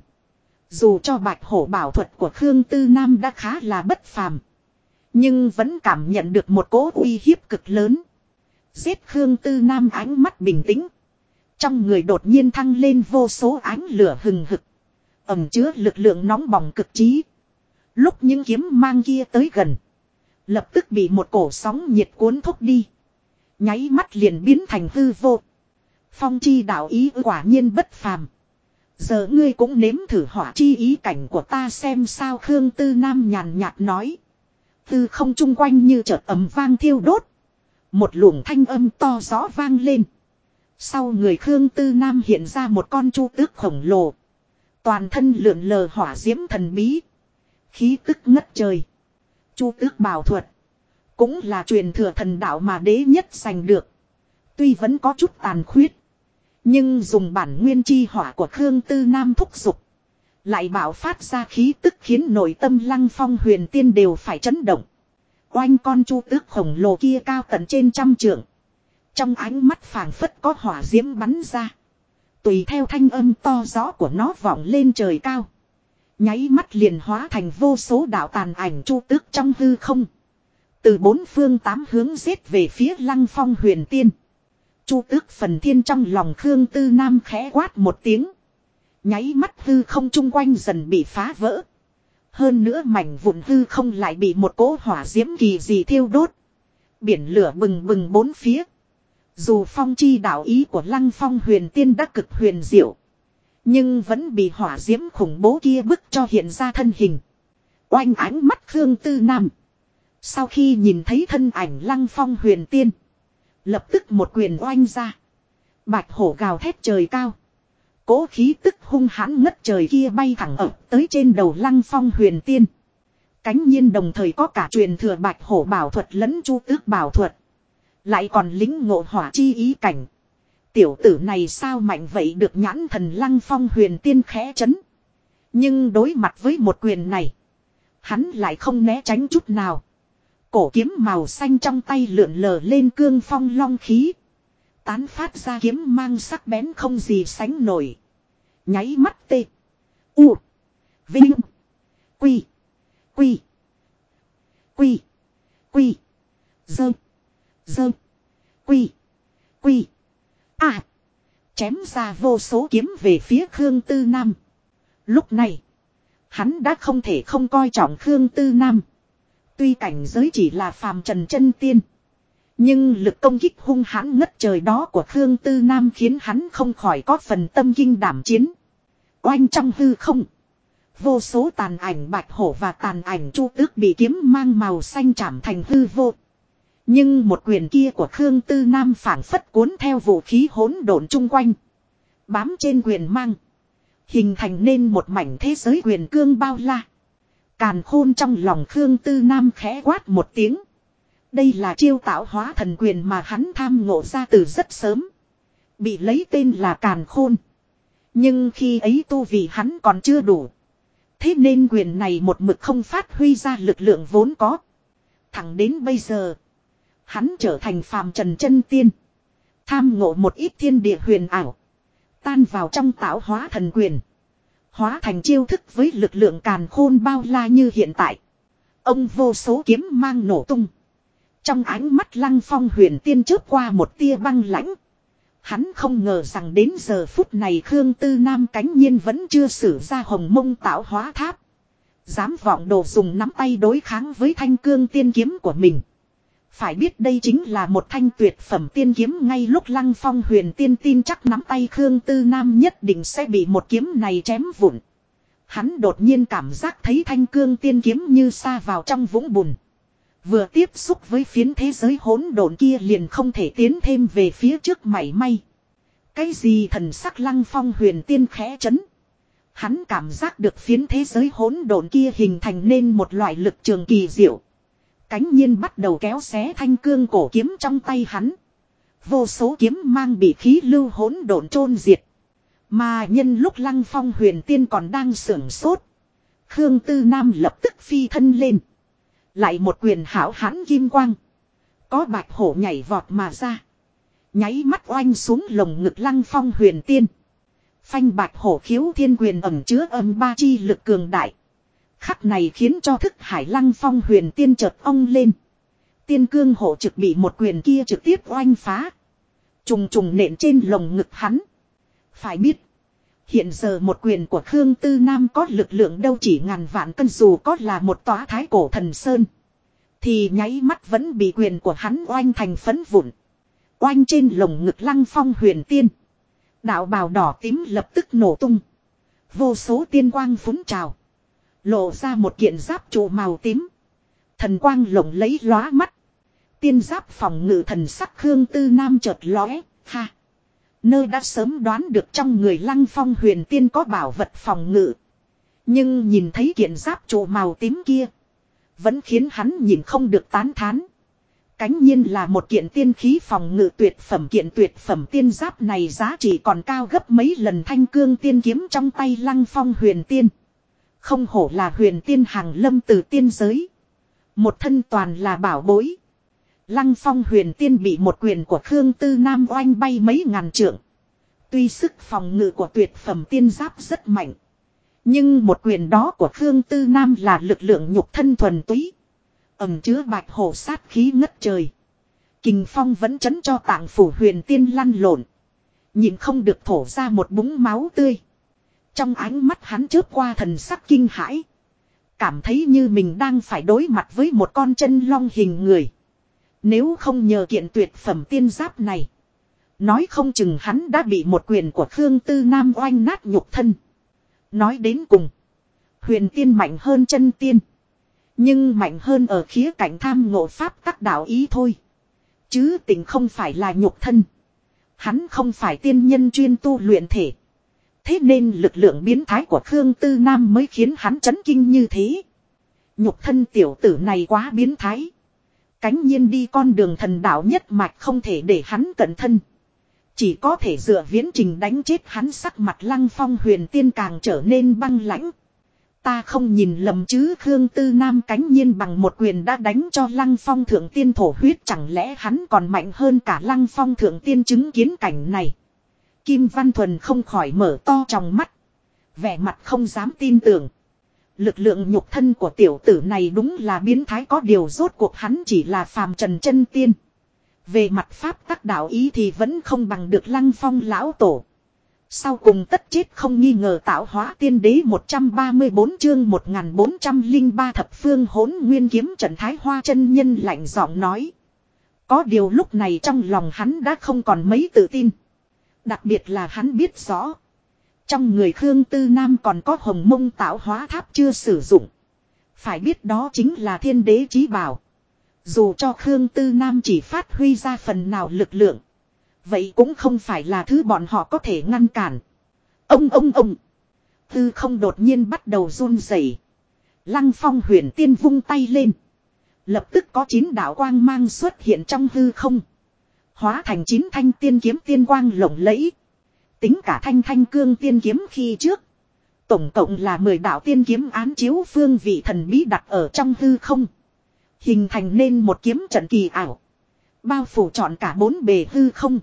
Dù cho Bạch Hổ bảo thuật của Khương Tư Nam đã khá là bất phàm, nhưng vẫn cảm nhận được một cỗ uy hiếp cực lớn. Giết Khương Tư Nam ánh mắt bình tĩnh. Trong người đột nhiên thăng lên vô số ánh lửa hừng hực. Ẩm chứa lực lượng nóng bỏng cực trí. Lúc những kiếm mang kia tới gần, lập tức bị một cổ sóng nhiệt cuốn thúc đi. Nháy mắt liền biến thành hư vô. Phong chi đạo ý quả nhiên bất phàm. Giờ ngươi cũng nếm thử hỏa chi ý cảnh của ta xem sao. Khương Tư Nam nhàn nhạt nói. Tư không chung quanh như chợt ầm vang thiêu đốt. Một luồng thanh âm to rõ vang lên. Sau người Khương Tư Nam hiện ra một con chu tước khổng lồ. Toàn thân lượn lờ hỏa diễm thần bí. Khí tức ngất trời. Chu tước bảo thuật cũng là truyền thừa thần đạo mà đế nhất giành được. Tuy vẫn có chút tàn khuyết, nhưng dùng bản nguyên chi hỏa của Khương Tư Nam thúc giục, lại bạo phát ra khí tức khiến nội tâm Lăng Phong huyền tiên đều phải chấn động. Oanh, con chu tước khổng lồ kia cao tận trên 100 trượng. Trong ánh mắt phảng phất có hỏa diễm bắn ra. Tùy theo thanh âm to rõ của nó vọng lên trời cao. Nháy mắt liền hóa thành vô số đạo tàn ảnh chu tước trong hư không. Từ 4 phương 8 hướng giết về phía Lăng Phong huyền tiên. Chu tước phần thiên trong lòng Khương Tư Nam khẽ quát một tiếng. Nháy mắt hư không chung quanh dần bị phá vỡ. Hơn nữa mảnh vụn hư không lại bị một cỗ hỏa diễm kỳ dị thiêu đốt. Biển lửa bừng bừng 4 phía. Dù phong chi đạo ý của Lăng Phong huyền tiên đã cực huyền diệu, nhưng vẫn bị hỏa diễm khủng bố kia bức cho hiện ra thân hình. Oanh, ánh mắt Khương Tư Nam, sau khi nhìn thấy thân ảnh Lăng Phong huyền tiên, lập tức một quyền oanh ra. Bạch hổ gào thét trời cao. Cố khí tức hung hãn ngất trời kia bay thẳng ập tới trên đầu Lăng Phong huyền tiên. Cánh nhiên đồng thời có cả truyền thừa bạch hổ bảo thuật lẫn chu tước bảo thuật. Lại còn lính ngộ hỏa chi ý cảnh. Tiểu tử này sao mạnh vậy được nhãn thần Lăng Phong Huyền Tiên khẽ chấn. Nhưng đối mặt với một quyền này. Hắn lại không né tránh chút nào. Cổ kiếm màu xanh trong tay lượn lờ lên cương phong long khí. Tán phát ra kiếm mang sắc bén không gì sánh nổi. Nháy mắt tê. U. Vinh. Quy. Quy. Quy. Quy. Dơ. Dơ. Quy. Quy. À. Chém ra vô số kiếm về phía Khương Tư Nam. Lúc này. Hắn đã không thể không coi trọng Khương Tư Nam. Tuy cảnh giới chỉ là phàm trần chân tiên. Nhưng lực công kích hung hãn ngất trời đó của Khương Tư Nam khiến hắn không khỏi có phần tâm kinh đảm chiến. Oanh trong hư không. Vô số tàn ảnh bạch hổ và tàn ảnh chu tước bị kiếm mang màu xanh chạm thành hư vô. Nhưng một quyền kia của Khương Tư Nam phảng phất cuốn theo vũ khí hỗn độn chung quanh. Bám trên quyền mang. Hình thành nên một mảnh thế giới quyền cương bao la. Càn khôn trong lòng Khương Tư Nam khẽ quát một tiếng. Đây là chiêu tạo hóa thần quyền mà hắn tham ngộ ra từ rất sớm. Bị lấy tên là Càn khôn. Nhưng khi ấy tu vì hắn còn chưa đủ. Thế nên quyền này một mực không phát huy ra lực lượng vốn có. Thẳng đến bây giờ. Hắn trở thành phàm trần chân tiên. Tham ngộ một ít thiên địa huyền ảo. Tan vào trong tạo hóa thần quyền. Hóa thành chiêu thức với lực lượng càn khôn bao la như hiện tại. Ông vô số kiếm mang nổ tung. Trong ánh mắt Lăng Phong Huyền Tiên chớp qua một tia băng lãnh. Hắn không ngờ rằng đến giờ phút này Khương Tư Nam cánh nhiên vẫn chưa sử ra hồng mông tạo hóa tháp. Dám vọng đồ dùng nắm tay đối kháng với thanh cương tiên kiếm của mình. Phải biết đây chính là một thanh tuyệt phẩm tiên kiếm ngay lúc Lăng Phong Huyền Tiên tin chắc nắm tay Khương Tư Nam nhất định sẽ bị một kiếm này chém vụn. Hắn đột nhiên cảm giác thấy thanh cương tiên kiếm như sa vào trong vũng bùn. Vừa tiếp xúc với phiến thế giới hỗn độn kia liền không thể tiến thêm về phía trước mảy may. Cái gì thần sắc Lăng Phong Huyền Tiên khẽ chấn. Hắn cảm giác được phiến thế giới hỗn độn kia hình thành nên một loại lực trường kỳ diệu. Cánh nhiên bắt đầu kéo xé thanh cương cổ kiếm trong tay hắn. Vô số kiếm mang bị khí lưu hỗn độn chôn diệt. Mà nhân lúc Lăng Phong Huyền Tiên còn đang sưởng sốt. Khương Tư Nam lập tức phi thân lên. Lại một quyền hảo hãn kim quang. Có bạch hổ nhảy vọt mà ra. Nháy mắt oanh xuống lồng ngực Lăng Phong Huyền Tiên. Phanh bạch hổ khiếu thiên quyền ẩn chứa âm ba chi lực cường đại. Khắc này khiến cho thức hải Lăng Phong Huyền Tiên chợt ong lên. Tiên cương hộ trực bị một quyền kia trực tiếp oanh phá. Trùng trùng nện trên lồng ngực hắn. Phải biết. Hiện giờ một quyền của Khương Tư Nam có lực lượng đâu chỉ ngàn vạn cân, dù có là một tòa thái cổ thần sơn. Thì nháy mắt vẫn bị quyền của hắn oanh thành phấn vụn. Oanh trên lồng ngực Lăng Phong Huyền Tiên. Đạo bào đỏ tím lập tức nổ tung. Vô số tiên quang phúng trào. Lộ ra một kiện giáp trụ màu tím. Thần quang lộng lấy lóa mắt. Tiên giáp phòng ngự thần sắc Khương Tư Nam chợt lóe. Ha! Nơi đã sớm đoán được trong người Lăng Phong Huyền Tiên có bảo vật phòng ngự. Nhưng nhìn thấy kiện giáp trụ màu tím kia. Vẫn khiến hắn nhìn không được tán thán. Cánh nhiên là một kiện tiên khí phòng ngự tuyệt phẩm, kiện tuyệt phẩm tiên giáp này giá trị còn cao gấp mấy lần thanh cương tiên kiếm trong tay Lăng Phong Huyền Tiên. Không hổ là huyền tiên hàng lâm từ tiên giới. Một thân toàn là bảo bối. Lăng Phong Huyền Tiên bị một quyền của Khương Tư Nam oanh bay mấy ngàn trượng. Tuy sức phòng ngự của tuyệt phẩm tiên giáp rất mạnh. Nhưng một quyền đó của Khương Tư Nam là lực lượng nhục thân thuần túy. Ẩm chứa bạch hổ sát khí ngất trời. Kình phong vẫn chấn cho tạng phủ Huyền Tiên lăn lộn. Nhìn không được thổ ra một búng máu tươi. Trong ánh mắt hắn chớp qua thần sắc kinh hãi. Cảm thấy như mình đang phải đối mặt với một con chân long hình người. Nếu không nhờ kiện tuyệt phẩm tiên giáp này. Nói không chừng hắn đã bị một quyền của Khương Tư Nam oanh nát nhục thân. Nói đến cùng. Huyền tiên mạnh hơn chân tiên. Nhưng mạnh hơn ở khía cạnh tham ngộ pháp tắc đạo ý thôi. Chứ tình không phải là nhục thân. Hắn không phải tiên nhân chuyên tu luyện thể. Thế nên lực lượng biến thái của Khương Tư Nam mới khiến hắn chấn kinh như thế. Nhục thân tiểu tử này quá biến thái. Cánh nhiên đi con đường thần đạo nhất mạch không thể để hắn cẩn thân. Chỉ có thể dựa viễn trình đánh chết hắn. Sắc mặt Lăng Phong Huyền Tiên càng trở nên băng lãnh. Ta không nhìn lầm chứ. Khương Tư Nam cánh nhiên bằng một quyền đã đánh cho Lăng Phong Thượng Tiên thổ huyết. Chẳng lẽ hắn còn mạnh hơn cả Lăng Phong Thượng Tiên? Chứng kiến cảnh này, Kim Văn Thuần không khỏi mở to tròng mắt, vẻ mặt không dám tin tưởng. Lực lượng nhục thân của tiểu tử này đúng là biến thái. Có điều rốt cuộc hắn chỉ là phàm trần chân tiên. Về mặt pháp tắc đạo ý thì vẫn không bằng được Lăng Phong lão tổ. Sau cùng tất chết không nghi ngờ. Tạo hóa tiên đế 134 chương 1403 thập phương hỗn nguyên kiếm trận. Thái Hoa chân nhân lạnh giọng nói. Có điều lúc này trong lòng hắn đã không còn mấy tự tin. Đặc biệt là hắn biết rõ, trong người Khương Tư Nam còn có Hồng Mông Tạo Hóa Tháp chưa sử dụng. Phải biết đó chính là thiên đế chí bảo. Dù cho Khương Tư Nam chỉ phát huy ra phần nào lực lượng, vậy cũng không phải là thứ bọn họ có thể ngăn cản. Ông. Tư không đột nhiên bắt đầu run rẩy. Lăng Phong Huyền Tiên vung tay lên. Lập tức có 9 đạo quang mang xuất hiện trong hư không. Hóa thành 9 thanh tiên kiếm tiên quang lộng lẫy. Tính cả thanh cương tiên kiếm khi trước, tổng cộng là 10 đạo tiên kiếm án chiếu phương vị thần bí đặt ở trong hư không. Hình thành nên một kiếm trận kỳ ảo, bao phủ trọn cả 4 bề hư không.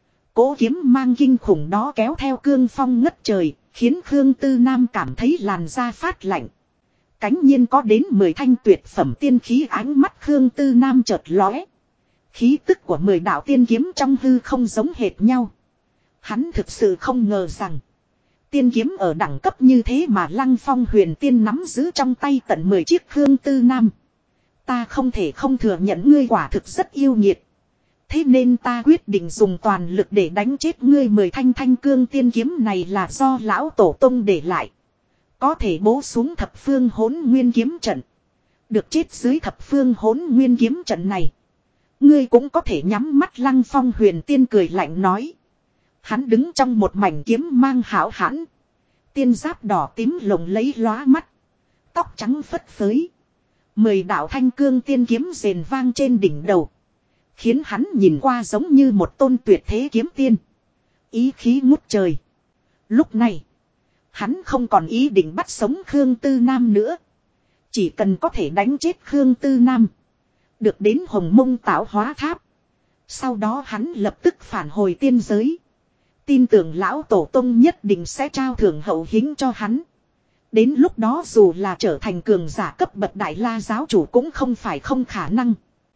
Cỗ kiếm mang kinh khủng đó kéo theo cương phong ngất trời, khiến Khương Tư Nam cảm thấy làn da phát lạnh. Cánh nhiên có đến 10 thanh tuyệt phẩm tiên khí. Ánh mắt Khương Tư Nam chợt lóe. Khí tức của 10 đạo tiên kiếm trong hư không giống hệt nhau. Hắn thực sự không ngờ rằng tiên kiếm ở đẳng cấp như thế mà Lăng Phong Huyền Tiên nắm giữ trong tay tận 10 chiếc. Khương Tư Nam, ta không thể không thừa nhận ngươi quả thực rất yêu nghiệt. Thế nên ta quyết định dùng toàn lực để đánh chết ngươi. 10 thanh cương tiên kiếm này là do lão tổ tông để lại, có thể bố xuống thập phương hỗn nguyên kiếm trận. Được chết dưới thập phương hỗn nguyên kiếm trận này, ngươi cũng có thể nhắm mắt. Lăng Phong Huyền Tiên cười lạnh nói. Hắn đứng trong một mảnh kiếm mang hảo hãn, tiên giáp đỏ tím lộng lẫy lóa mắt, tóc trắng phất phới. 10 đạo thanh cương tiên kiếm rền vang trên đỉnh đầu, khiến hắn nhìn qua giống như một tôn tuyệt thế kiếm tiên, ý khí ngút trời. Lúc này, hắn không còn ý định bắt sống Khương Tư Nam nữa. Chỉ cần có thể đánh chết Khương Tư Nam, được đến Hồng Mông Tạo Hóa Tháp, sau đó hắn lập tức phản hồi tiên giới. Tin tưởng lão tổ tông nhất định sẽ trao thưởng hậu hĩnh cho hắn. Đến lúc đó dù là trở thành cường giả cấp bậc Đại La giáo chủ cũng không phải không khả năng.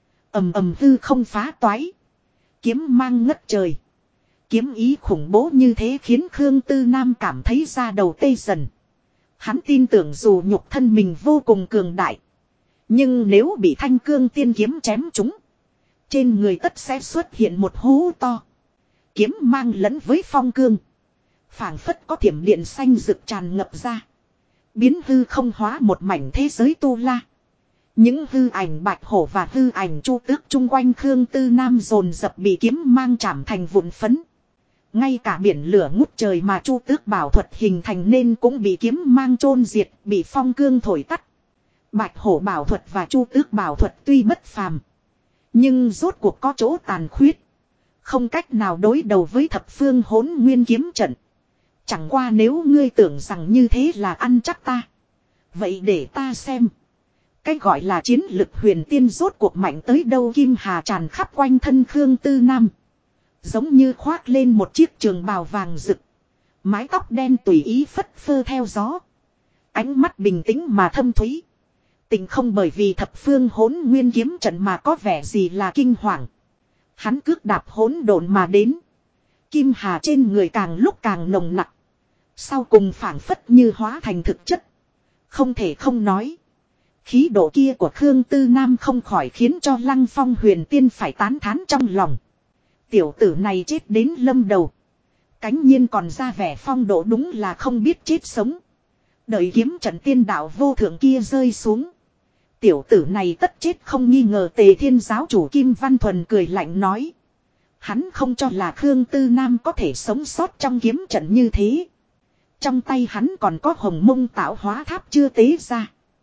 Ầm hư không phá toái, kiếm mang ngất trời. Kiếm ý khủng bố như thế khiến Khương Tư Nam cảm thấy da đầu tê dần. Hắn tin tưởng dù nhục thân mình vô cùng cường đại, nhưng nếu bị thanh cương tiên kiếm chém trúng, trên người tất sẽ xuất hiện một hố to. Kiếm mang lẫn với phong cương, phảng phất có thiểm điện xanh rực tràn ngập ra, biến hư không hóa một mảnh thế giới tu la. Những hư ảnh bạch hổ và hư ảnh chu tước chung quanh Khương Tư Nam dồn dập bị kiếm mang chạm thành vụn phấn. Ngay cả biển lửa ngút trời mà chu tước bảo thuật hình thành nên cũng bị kiếm mang chôn diệt, bị phong cương thổi tắt. Bạch hổ bảo thuật và chu tước bảo thuật tuy bất phàm, nhưng rốt cuộc có chỗ tàn khuyết, không cách nào đối đầu với thập phương hỗn nguyên kiếm trận. Chẳng qua nếu ngươi tưởng rằng như thế là ăn chắc ta, vậy để ta xem cái gọi là chiến lực huyền tiên rốt cuộc mạnh tới đâu. Kim hà tràn khắp quanh thân Khương Tư Nam, giống như khoác lên một chiếc trường bào vàng rực, mái tóc đen tùy ý phất phơ theo gió, ánh mắt bình tĩnh mà thâm thúy. Tình không bởi vì thập phương hỗn nguyên kiếm trận mà có vẻ gì là kinh hoàng. Hắn cước đạp hỗn độn mà đến, kim hà trên người càng lúc càng nồng nặc, sau cùng phảng phất như hóa thành thực chất. Không thể không nói, khí độ kia của Khương Tư Nam không khỏi khiến cho Lăng Phong Huyền Tiên phải tán thán trong lòng. Tiểu tử này chết đến lâm đầu, cánh nhiên còn ra vẻ phong độ, đúng là không biết chết sống. Đợi kiếm trận tiên đạo vô thượng kia rơi xuống, tiểu tử này tất chết không nghi ngờ. Tề Thiên giáo chủ Kim Văn Thuần cười lạnh nói. Hắn không cho là Khương Tư Nam có thể sống sót trong kiếm trận như thế. Trong tay hắn còn có Hồng Mông Tạo Hóa Tháp chưa tế ra.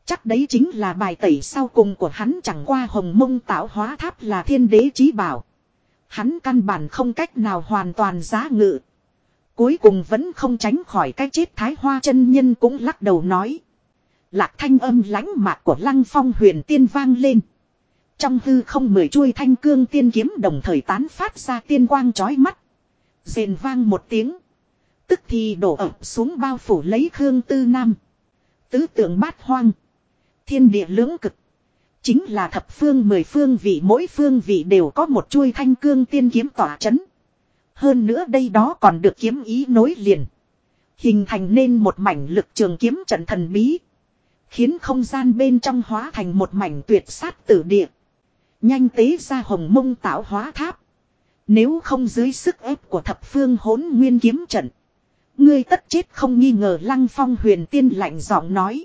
Chắc đấy chính là bài tẩy sau cùng của hắn, chẳng qua Hồng Mông Tạo Hóa Tháp là thiên đế chí bảo. Hắn căn bản không cách nào hoàn toàn giá ngự. Cuối cùng vẫn không tránh khỏi cái chết. Thái Hoa chân nhân cũng lắc đầu nói. Lạc thanh âm lãnh mạc của Lăng Phong Huyền Tiên vang lên. Trong hư không 10 chuôi thanh cương tiên kiếm đồng thời tán phát ra tiên quang chói mắt. Rền vang một tiếng. Tức thì đổ ập xuống bao phủ lấy Khương Tư Nam. Tứ tượng bát hoang. Thiên địa lưỡng cực. Chính là thập phương 10 phương vị, mỗi phương vị đều có một chuôi thanh cương tiên kiếm tỏa chấn. Hơn nữa đây đó còn được kiếm ý nối liền. Hình thành nên một mảnh lực trường kiếm trận thần bí. Khiến không gian bên trong hóa thành một mảnh tuyệt sát tử địa. Nhanh tế ra Hồng Mông Tạo Hóa Tháp. Nếu không dưới sức ép của thập phương hỗn nguyên kiếm trận, ngươi tất chết không nghi ngờ. Lăng Phong Huyền Tiên lạnh giọng nói.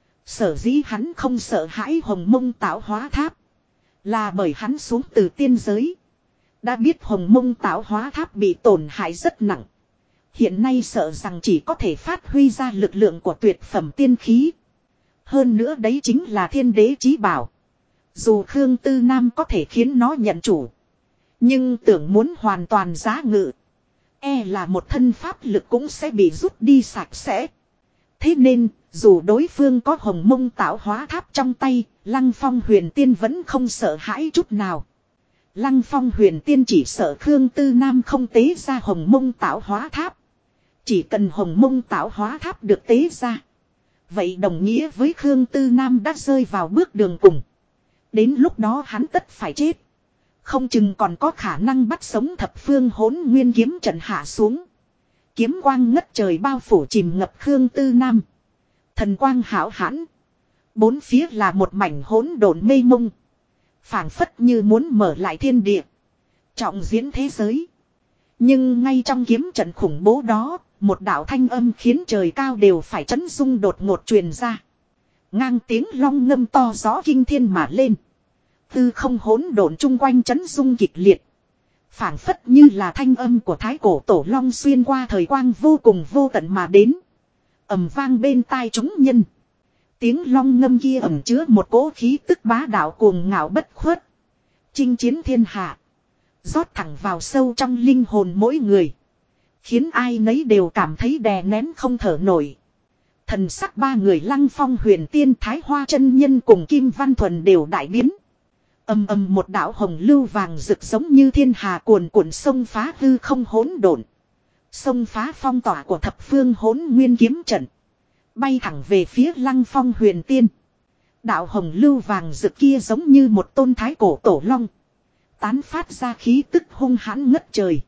Sở dĩ hắn không sợ hãi Hồng Mông Tạo Hóa Tháp, là bởi hắn xuống từ tiên giới. Đã biết Hồng Mông Tạo Hóa Tháp bị tổn hại rất nặng. Hiện nay sợ rằng chỉ có thể phát huy ra lực lượng của tuyệt phẩm tiên khí. Hơn nữa đấy chính là thiên đế chí bảo. Dù Khương Tư Nam có thể khiến nó nhận chủ, nhưng tưởng muốn hoàn toàn giá ngự, e là một thân pháp lực cũng sẽ bị rút đi sạch sẽ. Thế nên, dù đối phương có Hồng Mông Tạo Hóa Tháp trong tay, Lăng Phong Huyền Tiên vẫn không sợ hãi chút nào. Lăng Phong Huyền Tiên chỉ sợ Khương Tư Nam không tế ra Hồng Mông Tạo Hóa Tháp. Chỉ cần Hồng Mông Tạo Hóa Tháp được tế ra, vậy đồng nghĩa với Khương Tư Nam đã rơi vào bước đường cùng. Đến lúc đó hắn tất phải chết. Không chừng còn có khả năng bắt sống thập phương hỗn nguyên kiếm trận hạ xuống. Kiếm quang ngất trời bao phủ chìm ngập Khương Tư Nam. Thần quang hão hãn. Bốn phía là một mảnh hỗn độn mê mông. Phảng phất như muốn mở lại thiên địa, trọng diễn thế giới. Nhưng ngay trong kiếm trận khủng bố đó, một đạo thanh âm khiến trời cao đều phải chấn rung đột ngột truyền ra. Ngang tiếng long ngâm to gió kinh thiên mà lên. Tư không hỗn độn chung quanh chấn rung kịch liệt. Phảng phất như là thanh âm của thái cổ tổ long xuyên qua thời quang vô cùng vô tận mà đến. Ầm vang bên tai chúng nhân. Tiếng long ngâm kia ẩn chứa một cỗ khí tức bá đạo cuồng ngạo bất khuất. Chinh chiến thiên hạ. Rót thẳng vào sâu trong linh hồn mỗi người. Khiến ai nấy đều cảm thấy đè nén không thở nổi. Thần sắc ba người Lăng Phong Huyền Tiên, Thái Hoa chân nhân cùng Kim Văn Thuần đều đại biến. Ầm ầm một đạo hồng lưu vàng rực giống như thiên hà cuồn cuộn xông phá hư không hỗn độn. Xông phá phong tỏa của thập phương hỗn nguyên kiếm trận. Bay thẳng về phía Lăng Phong Huyền Tiên. Đạo hồng lưu vàng rực kia giống như một tôn thái cổ tổ long. Tán phát ra khí tức hung hãn ngất trời.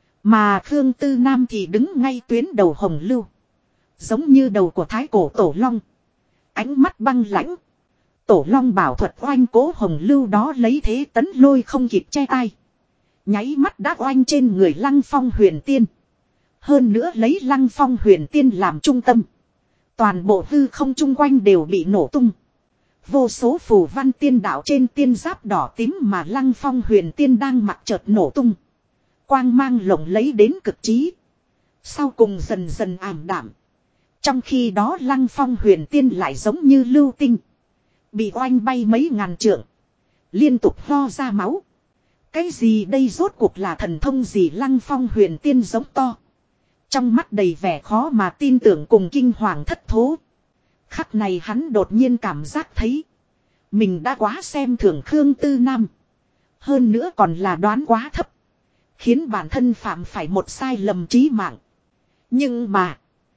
Mà Khương Tư Nam thì đứng ngay tuyến đầu hồng lưu. Giống như đầu của thái cổ tổ long. Ánh mắt băng lãnh. Tổ long bảo thuật oanh cố hồng lưu đó lấy thế tấn lôi không kịp che tay. Nháy mắt đã oanh trên người Lăng Phong Huyền Tiên. Hơn nữa lấy Lăng Phong Huyền Tiên làm trung tâm. Toàn bộ hư không chung quanh đều bị nổ tung. Vô số phù văn tiên đạo trên tiên giáp đỏ tím mà Lăng Phong Huyền Tiên đang mặc chợt nổ tung. Quang mang lộng lấy đến cực trí. Sau cùng dần dần ảm đạm. Trong khi đó Lăng Phong Huyền Tiên lại giống như lưu tinh. Bị oanh bay mấy ngàn trượng. Liên tục ho ra máu. Cái gì đây rốt cuộc là thần thông gì? Lăng Phong Huyền Tiên giống to. Trong mắt đầy vẻ khó mà tin tưởng cùng kinh hoàng thất thố. Khắc này hắn đột nhiên cảm giác thấy. Mình đã quá xem thường Khương Tư Nam. Hơn nữa còn là đoán quá thấp. Khiến bản thân phạm phải một sai lầm chí mạng. Nhưng mà.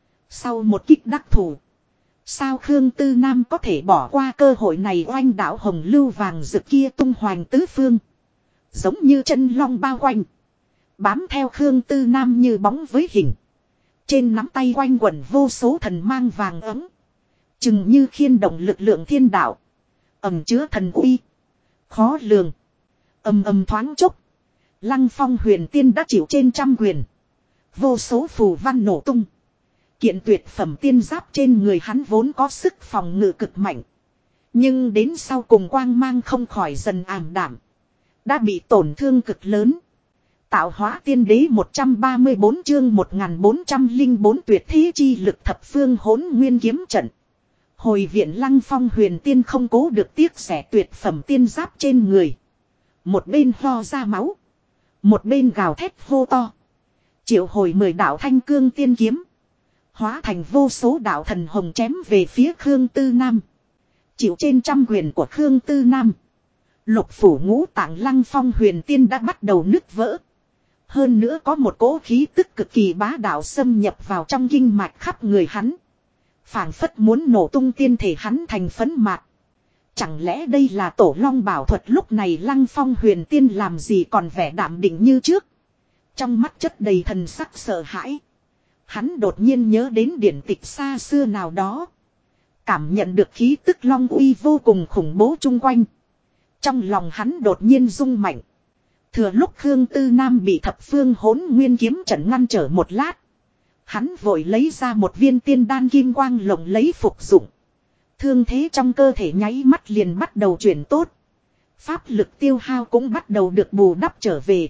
Sau một kích đắc thủ. Sao Khương Tư Nam có thể bỏ qua cơ hội này? Oanh đảo hồng lưu vàng rực kia tung hoành tứ phương. Giống như chân long bao quanh. Bám theo Khương Tư Nam như bóng với hình. Trên nắm tay quanh quẩn vô số thần mang vàng ấm. Chừng như khiên động lực lượng thiên đạo. Ẩm chứa thần uy. Khó lường. Ầm ầm thoáng chốc. Lăng Phong Huyền Tiên đã chịu trên trăm quyền. Vô số phù văn nổ tung. Kiện tuyệt phẩm tiên giáp trên người hắn vốn có sức phòng ngự cực mạnh. Nhưng đến sau cùng quang mang không khỏi dần ảm đạm. Đã bị tổn thương cực lớn. Tạo hóa tiên đế 134 chương 1404 tuyệt thế chi lực thập phương hỗn nguyên kiếm trận. Hồi viện Lăng Phong huyền tiên không cố được tiếc rẻ tuyệt phẩm tiên giáp trên người. Một bên ho ra máu. Một bên gào thét hô to. Triệu hồi 10 đạo thanh cương tiên kiếm. Hóa thành vô số đạo thần hồng chém về phía Khương Tư Nam. Chịu trên trăm quyền của Khương Tư Nam. Lục phủ ngũ tạng Lăng Phong huyền tiên đã bắt đầu nứt vỡ. Hơn nữa có một cỗ khí tức cực kỳ bá đạo xâm nhập vào trong kinh mạch khắp người hắn. Phảng phất muốn nổ tung tiên thể hắn thành phấn mạc. Chẳng lẽ đây là tổ long bảo thuật? Lúc này Lăng Phong huyền tiên làm gì còn vẻ đạm định như trước. Trong mắt chất đầy thần sắc sợ hãi. Hắn đột nhiên nhớ đến điển tịch xa xưa nào đó. Cảm nhận được khí tức long uy vô cùng khủng bố chung quanh. Trong lòng hắn đột nhiên rung mạnh. Thừa lúc Khương Tư Nam bị thập phương hỗn nguyên kiếm trận ngăn trở một lát. Hắn vội lấy ra một viên tiên đan kim quang lộng lấy phục dụng. Thương thế trong cơ thể nháy mắt liền bắt đầu chuyển tốt. Pháp lực tiêu hao cũng bắt đầu được bù đắp trở về.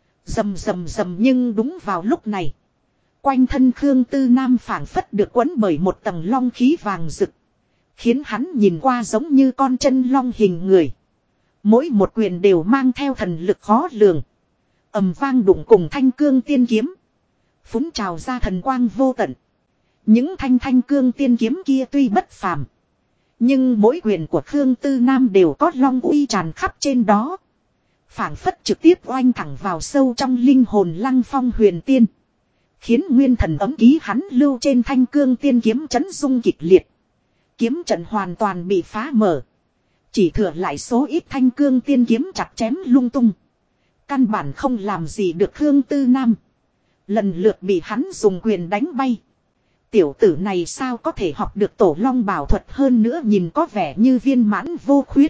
Rầm rầm rầm, nhưng đúng vào lúc này. Quanh thân Khương Tư Nam phảng phất được quấn bởi một tầng long khí vàng rực. Khiến hắn nhìn qua giống như con chân long hình người. Mỗi một quyền đều mang theo thần lực khó lường. Ầm vang đụng cùng thanh cương tiên kiếm. Phúng trào ra thần quang vô tận. Những thanh cương tiên kiếm kia tuy bất phàm. Nhưng mỗi quyền của Khương Tư Nam đều có long uy tràn khắp trên đó. Phảng phất trực tiếp oanh thẳng vào sâu trong linh hồn Lăng Phong huyền tiên. Khiến nguyên thần ấm ký hắn lưu trên thanh cương tiên kiếm chấn rung kịch liệt. Kiếm trận hoàn toàn bị phá mở. Chỉ thừa lại số ít thanh cương tiên kiếm chặt chém lung tung. Căn bản không làm gì được Khương Tư Nam. Lần lượt bị hắn dùng quyền đánh bay. Tiểu tử này sao có thể học được tổ long bảo thuật, hơn nữa nhìn có vẻ như viên mãn vô khuyết.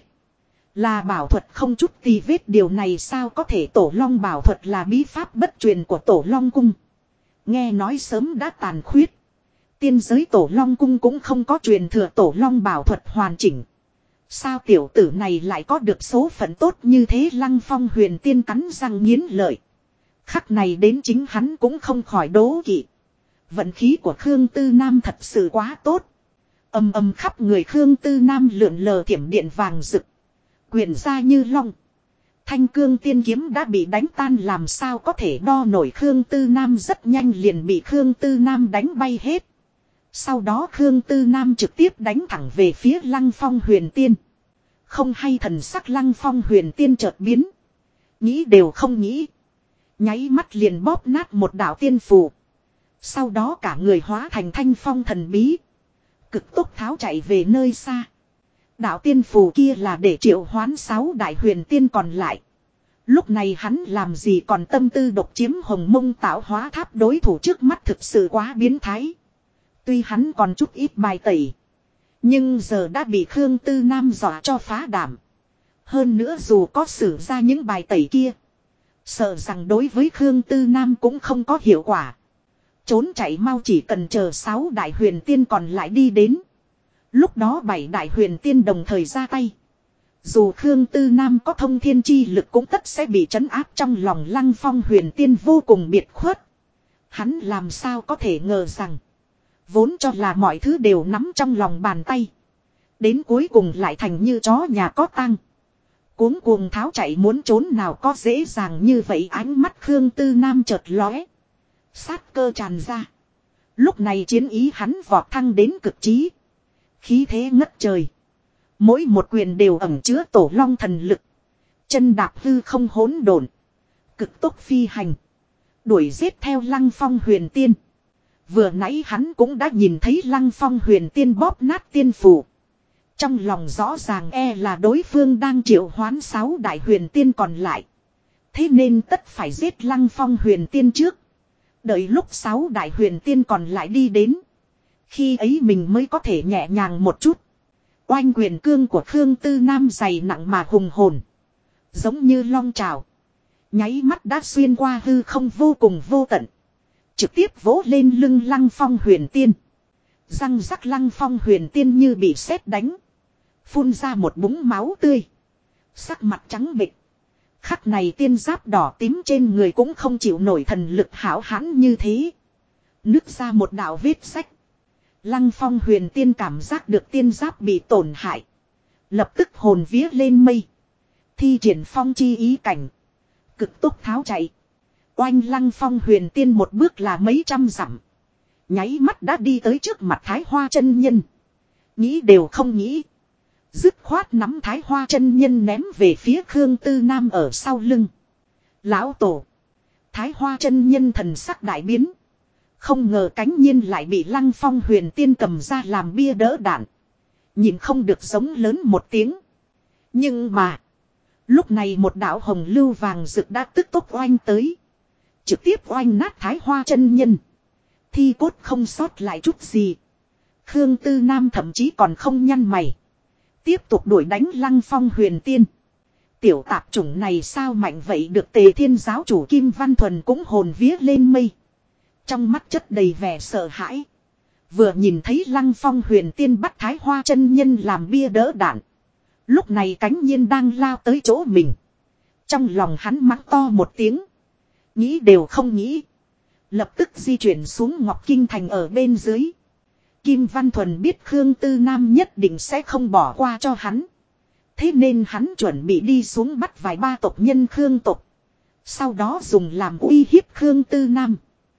Là bảo thuật không chút tì vết, điều này sao có thể? Tổ long bảo thuật là bí pháp bất truyền của tổ long cung. Nghe nói sớm đã tàn khuyết. Tiên giới tổ long cung cũng không có truyền thừa tổ long bảo thuật hoàn chỉnh. Sao tiểu tử này lại có được số phận tốt như thế? Lăng Phong huyền tiên cắn răng nghiến lợi. Khắc này đến chính hắn cũng không khỏi đố kỵ. Vận khí của Khương Tư Nam thật sự quá tốt. Ầm ầm, khắp người Khương Tư Nam lượn lờ thiểm điện vàng rực. Quyền ra như long. Thanh cương tiên kiếm đã bị đánh tan, làm sao có thể đo nổi. Khương Tư Nam rất nhanh liền bị Khương Tư Nam đánh bay hết. Sau đó Khương Tư Nam trực tiếp đánh thẳng về phía Lăng Phong huyền tiên. Không hay, thần sắc Lăng Phong huyền tiên chợt biến. Nghĩ đều không nghĩ. Nháy mắt liền bóp nát một đạo tiên phù. Sau đó cả người hóa thành thanh phong thần bí. Cực tốc tháo chạy về nơi xa. Đạo tiên phù kia là để triệu hoán 6 đại huyền tiên còn lại. Lúc này hắn làm gì còn tâm tư độc chiếm Hồng Mông tạo hóa tháp, đối thủ trước mắt thực sự quá biến thái. Tuy hắn còn chút ít bài tẩy. Nhưng giờ đã bị Khương Tư Nam dọa cho phá đảm. Hơn nữa dù có sử ra những bài tẩy kia, sợ rằng đối với Khương Tư Nam cũng không có hiệu quả. Trốn chạy mau, chỉ cần chờ 6 đại huyền tiên còn lại đi đến. Lúc đó 7 đại huyền tiên đồng thời ra tay. Dù Khương Tư Nam có thông thiên chi lực cũng tất sẽ bị trấn áp. Trong lòng Lăng Phong huyền tiên vô cùng biệt khuất. Hắn làm sao có thể ngờ rằng vốn cho là mọi thứ đều nắm trong lòng bàn tay, đến cuối cùng lại thành như chó nhà có tang. Cuống cuồng tháo chạy muốn trốn nào có dễ dàng như vậy. Ánh mắt Khương Tư Nam chợt lóe. Sát cơ tràn ra. Lúc này chiến ý hắn vọt thăng đến cực trí. Khí thế ngất trời. Mỗi một quyền đều ẩn chứa tổ long thần lực. Chân đạp hư không hỗn độn. Cực tốc phi hành. Đuổi giết theo Lăng Phong huyền tiên. Vừa nãy hắn cũng đã nhìn thấy Lăng Phong huyền tiên bóp nát tiên phù. Trong lòng rõ ràng là đối phương đang triệu hoán 6 đại huyền tiên còn lại. Thế nên tất phải giết Lăng Phong huyền tiên trước. Đợi lúc 6 đại huyền tiên còn lại đi đến. Khi ấy mình mới có thể nhẹ nhàng một chút. Oanh quyền cương của Khương Tư Nam dày nặng mà hùng hồn. Giống như long trào. Nháy mắt đã xuyên qua hư không vô cùng vô tận. Trực tiếp vỗ lên lưng Lăng Phong huyền tiên. Răng rắc, Lăng Phong huyền tiên như bị sét đánh. Phun ra một búng máu tươi. Sắc mặt trắng bệch. Khắc này tiên giáp đỏ tím trên người cũng không chịu nổi thần lực hảo hãn như thế. Nứt ra một đạo vết sách. Lăng Phong huyền tiên cảm giác được tiên giáp bị tổn hại. Lập tức hồn vía lên mây. Thi triển phong chi ý cảnh. Cực tốc tháo chạy. Oanh Lăng Phong huyền tiên một bước là mấy trăm dặm. Nháy mắt đã đi tới trước mặt Thái Hoa chân nhân. Nghĩ đều không nghĩ. Dứt khoát nắm Thái Hoa chân nhân ném về phía Khương Tư Nam ở sau lưng. Lão tổ. Thái Hoa chân nhân thần sắc đại biến. Không ngờ cánh nhiên lại bị Lăng Phong huyền tiên cầm ra làm bia đỡ đạn. Nhìn không được giống lớn một tiếng. Nhưng mà. Lúc này một đạo hồng lưu vàng rực đã tức tốc oanh tới. Trực tiếp oanh nát Thái Hoa chân nhân. Thi cốt không sót lại chút gì. Khương Tư Nam thậm chí còn không nhăn mày. Tiếp tục đuổi đánh Lăng Phong huyền tiên. Tiểu tạp chủng này sao mạnh vậy được Tề Thiên giáo chủ Kim Văn Thuần cũng hồn vía lên mây. Trong mắt chất đầy vẻ sợ hãi. Vừa nhìn thấy Lăng Phong huyền tiên bắt Thái Hoa chân nhân làm bia đỡ đạn. Lúc này cánh nhiên đang lao tới chỗ mình. Trong lòng hắn mắng to một tiếng. Nghĩ đều không nghĩ. Lập tức di chuyển xuống Ngọc Kinh Thành ở bên dưới. Kim Văn Thuần biết Khương Tư Nam nhất định sẽ không bỏ qua cho hắn. Thế nên hắn chuẩn bị đi xuống bắt vài ba tộc nhân Khương tộc. Sau đó dùng làm uy hiếp Khương Tư Nam.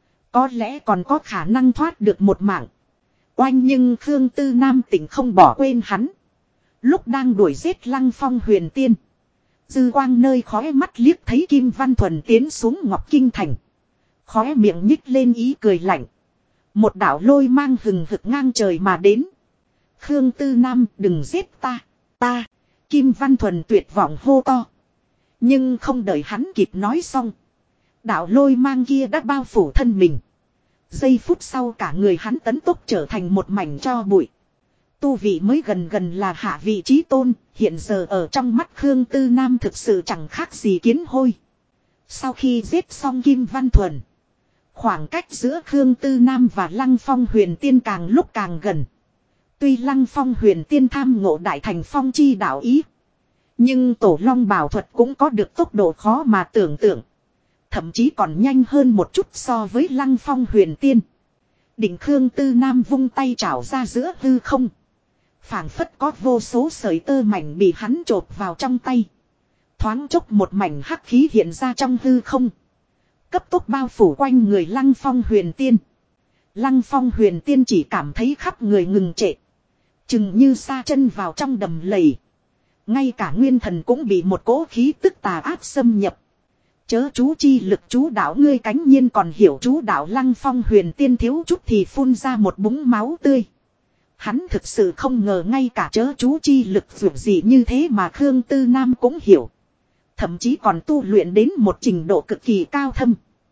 Có lẽ còn có khả năng thoát được một mạng. Oanh nhưng Khương Tư Nam tỉnh không bỏ quên hắn. Lúc đang đuổi giết Lăng Phong huyền tiên. Dư quang nơi khóe mắt liếc thấy Kim Văn Thuần tiến xuống Ngọc Kinh Thành. Khóe miệng nhích lên ý cười lạnh. Một đạo lôi mang hừng hực ngang trời mà đến. Khương Tư Nam đừng giết ta. Ta. Kim Văn Thuần tuyệt vọng hô to. Nhưng không đợi hắn kịp nói xong. Đạo lôi mang kia đã bao phủ thân mình. Giây phút sau cả người hắn tấn tốc trở thành một mảnh tro bụi. Tu vị mới gần là hạ vị trí tôn. Hiện giờ ở trong mắt Khương Tư Nam thực sự chẳng khác gì kiến hôi. Sau khi giết xong Kim Văn Thuần. Khoảng cách giữa Khương Tư Nam và Lăng Phong huyền tiên càng lúc càng gần. Tuy Lăng Phong huyền tiên tham ngộ đại thành phong chi đạo ý. Nhưng tổ long bảo thuật cũng có được tốc độ khó mà tưởng tượng. Thậm chí còn nhanh hơn một chút so với Lăng Phong huyền tiên. Đỉnh Khương Tư Nam vung tay trảo ra giữa hư không. Phảng phất có vô số sợi tơ mảnh bị hắn chộp vào trong tay. Thoáng chốc một mảnh hắc khí hiện ra trong hư không. Cấp tốc bao phủ quanh người Lăng Phong huyền tiên. Lăng Phong huyền tiên chỉ cảm thấy khắp người ngừng trệ. Chừng như sa chân vào trong đầm lầy. Ngay cả nguyên thần cũng bị một cỗ khí tức tà ác xâm nhập. Chớ chú chi lực chú đạo ngươi cánh nhiên còn hiểu chú đạo Lăng Phong huyền tiên thiếu chút thì phun ra một búng máu tươi. Hắn thực sự không ngờ ngay cả chớ chú chi lực vượt gì như thế mà Khương Tư Nam cũng hiểu. Thậm chí còn tu luyện đến một trình độ cực kỳ cao thâm.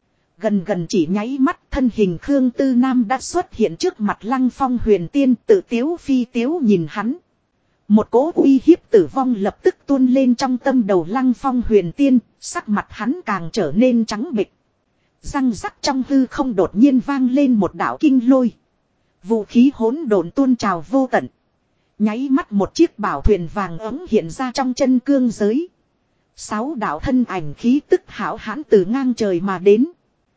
Gần chỉ nháy mắt thân hình Khương Tư Nam đã xuất hiện trước mặt Lăng Phong huyền tiên tự tiếu phi tiếu nhìn hắn. Một cỗ uy hiếp tử vong lập tức tuôn lên trong tâm đầu Lăng Phong huyền tiên, sắc mặt hắn càng trở nên trắng bệch. Răng rắc trong hư không đột nhiên vang lên một đạo kinh lôi. Vũ khí hỗn độn tuôn trào vô tận. Nháy mắt một chiếc bảo thuyền vàng ấm hiện ra trong chân cương giới. 6 đạo thân ảnh khí tức hảo hãn từ ngang trời mà đến.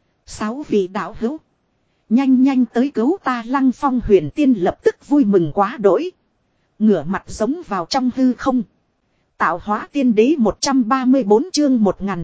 6 vị đạo hữu. Nhanh tới cứu ta Lăng Phong huyền tiên lập tức vui mừng quá đỗi. Ngửa mặt giống vào trong hư không. Tạo hóa tiên đế 134 chương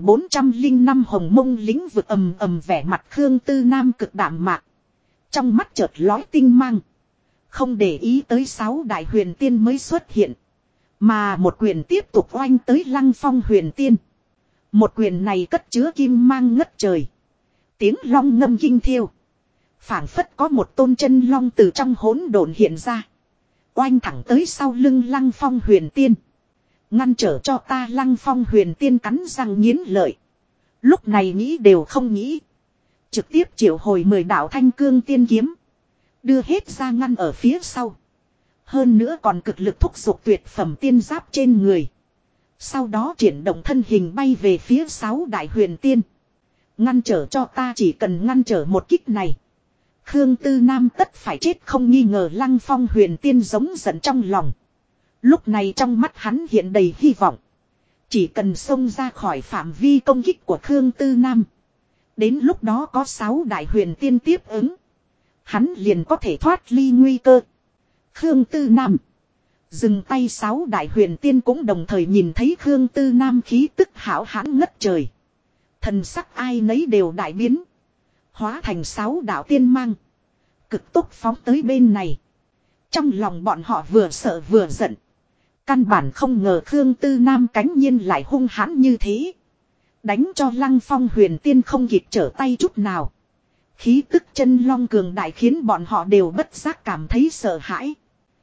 1405 hồng mông lĩnh vực ầm vẻ mặt Khương Tư Nam cực đạm mạc. Trong mắt chợt lóe tinh mang. Không để ý tới 6 đại huyền tiên mới xuất hiện. Mà một quyền tiếp tục oanh tới Lăng Phong huyền tiên. Một quyền này cất chứa kim mang ngất trời. Tiếng long ngâm kinh thiêu. Phảng phất có một tôn chân long từ trong hỗn độn hiện ra. Oanh thẳng tới sau lưng Lăng Phong huyền tiên. Ngăn trở cho ta Lăng Phong huyền tiên cắn răng nghiến lợi. Lúc này nghĩ đều không nghĩ. Trực tiếp triệu hồi 10 đạo thanh cương tiên kiếm. Đưa hết ra ngăn ở phía sau. Hơn nữa còn cực lực thúc giục tuyệt phẩm tiên giáp trên người. Sau đó triển động thân hình bay về phía 6 đại huyền tiên. Ngăn trở cho ta chỉ cần ngăn trở một kích này. Khương Tư Nam tất phải chết không nghi ngờ Lăng Phong huyền tiên giống giận trong lòng. Lúc này trong mắt hắn hiện đầy hy vọng. Chỉ cần xông ra khỏi phạm vi công kích của Khương Tư Nam. Đến lúc đó có 6 đại huyền tiên tiếp ứng. hắn liền có thể thoát ly nguy cơ. Khương Tư Nam. Dừng tay 6 đại huyền tiên cũng đồng thời nhìn thấy Khương Tư Nam khí tức hảo hãn ngất trời. Thần sắc ai nấy đều đại biến. Hóa thành 6 đạo tiên mang. Cực tốc phóng tới bên này. Trong lòng bọn họ vừa sợ vừa giận. Căn bản không ngờ Khương Tư Nam cánh nhiên lại hung hãn như thế. Đánh cho Lăng Phong huyền tiên không kịp trở tay chút nào. Khí tức chân long cường đại khiến bọn họ đều bất giác cảm thấy sợ hãi.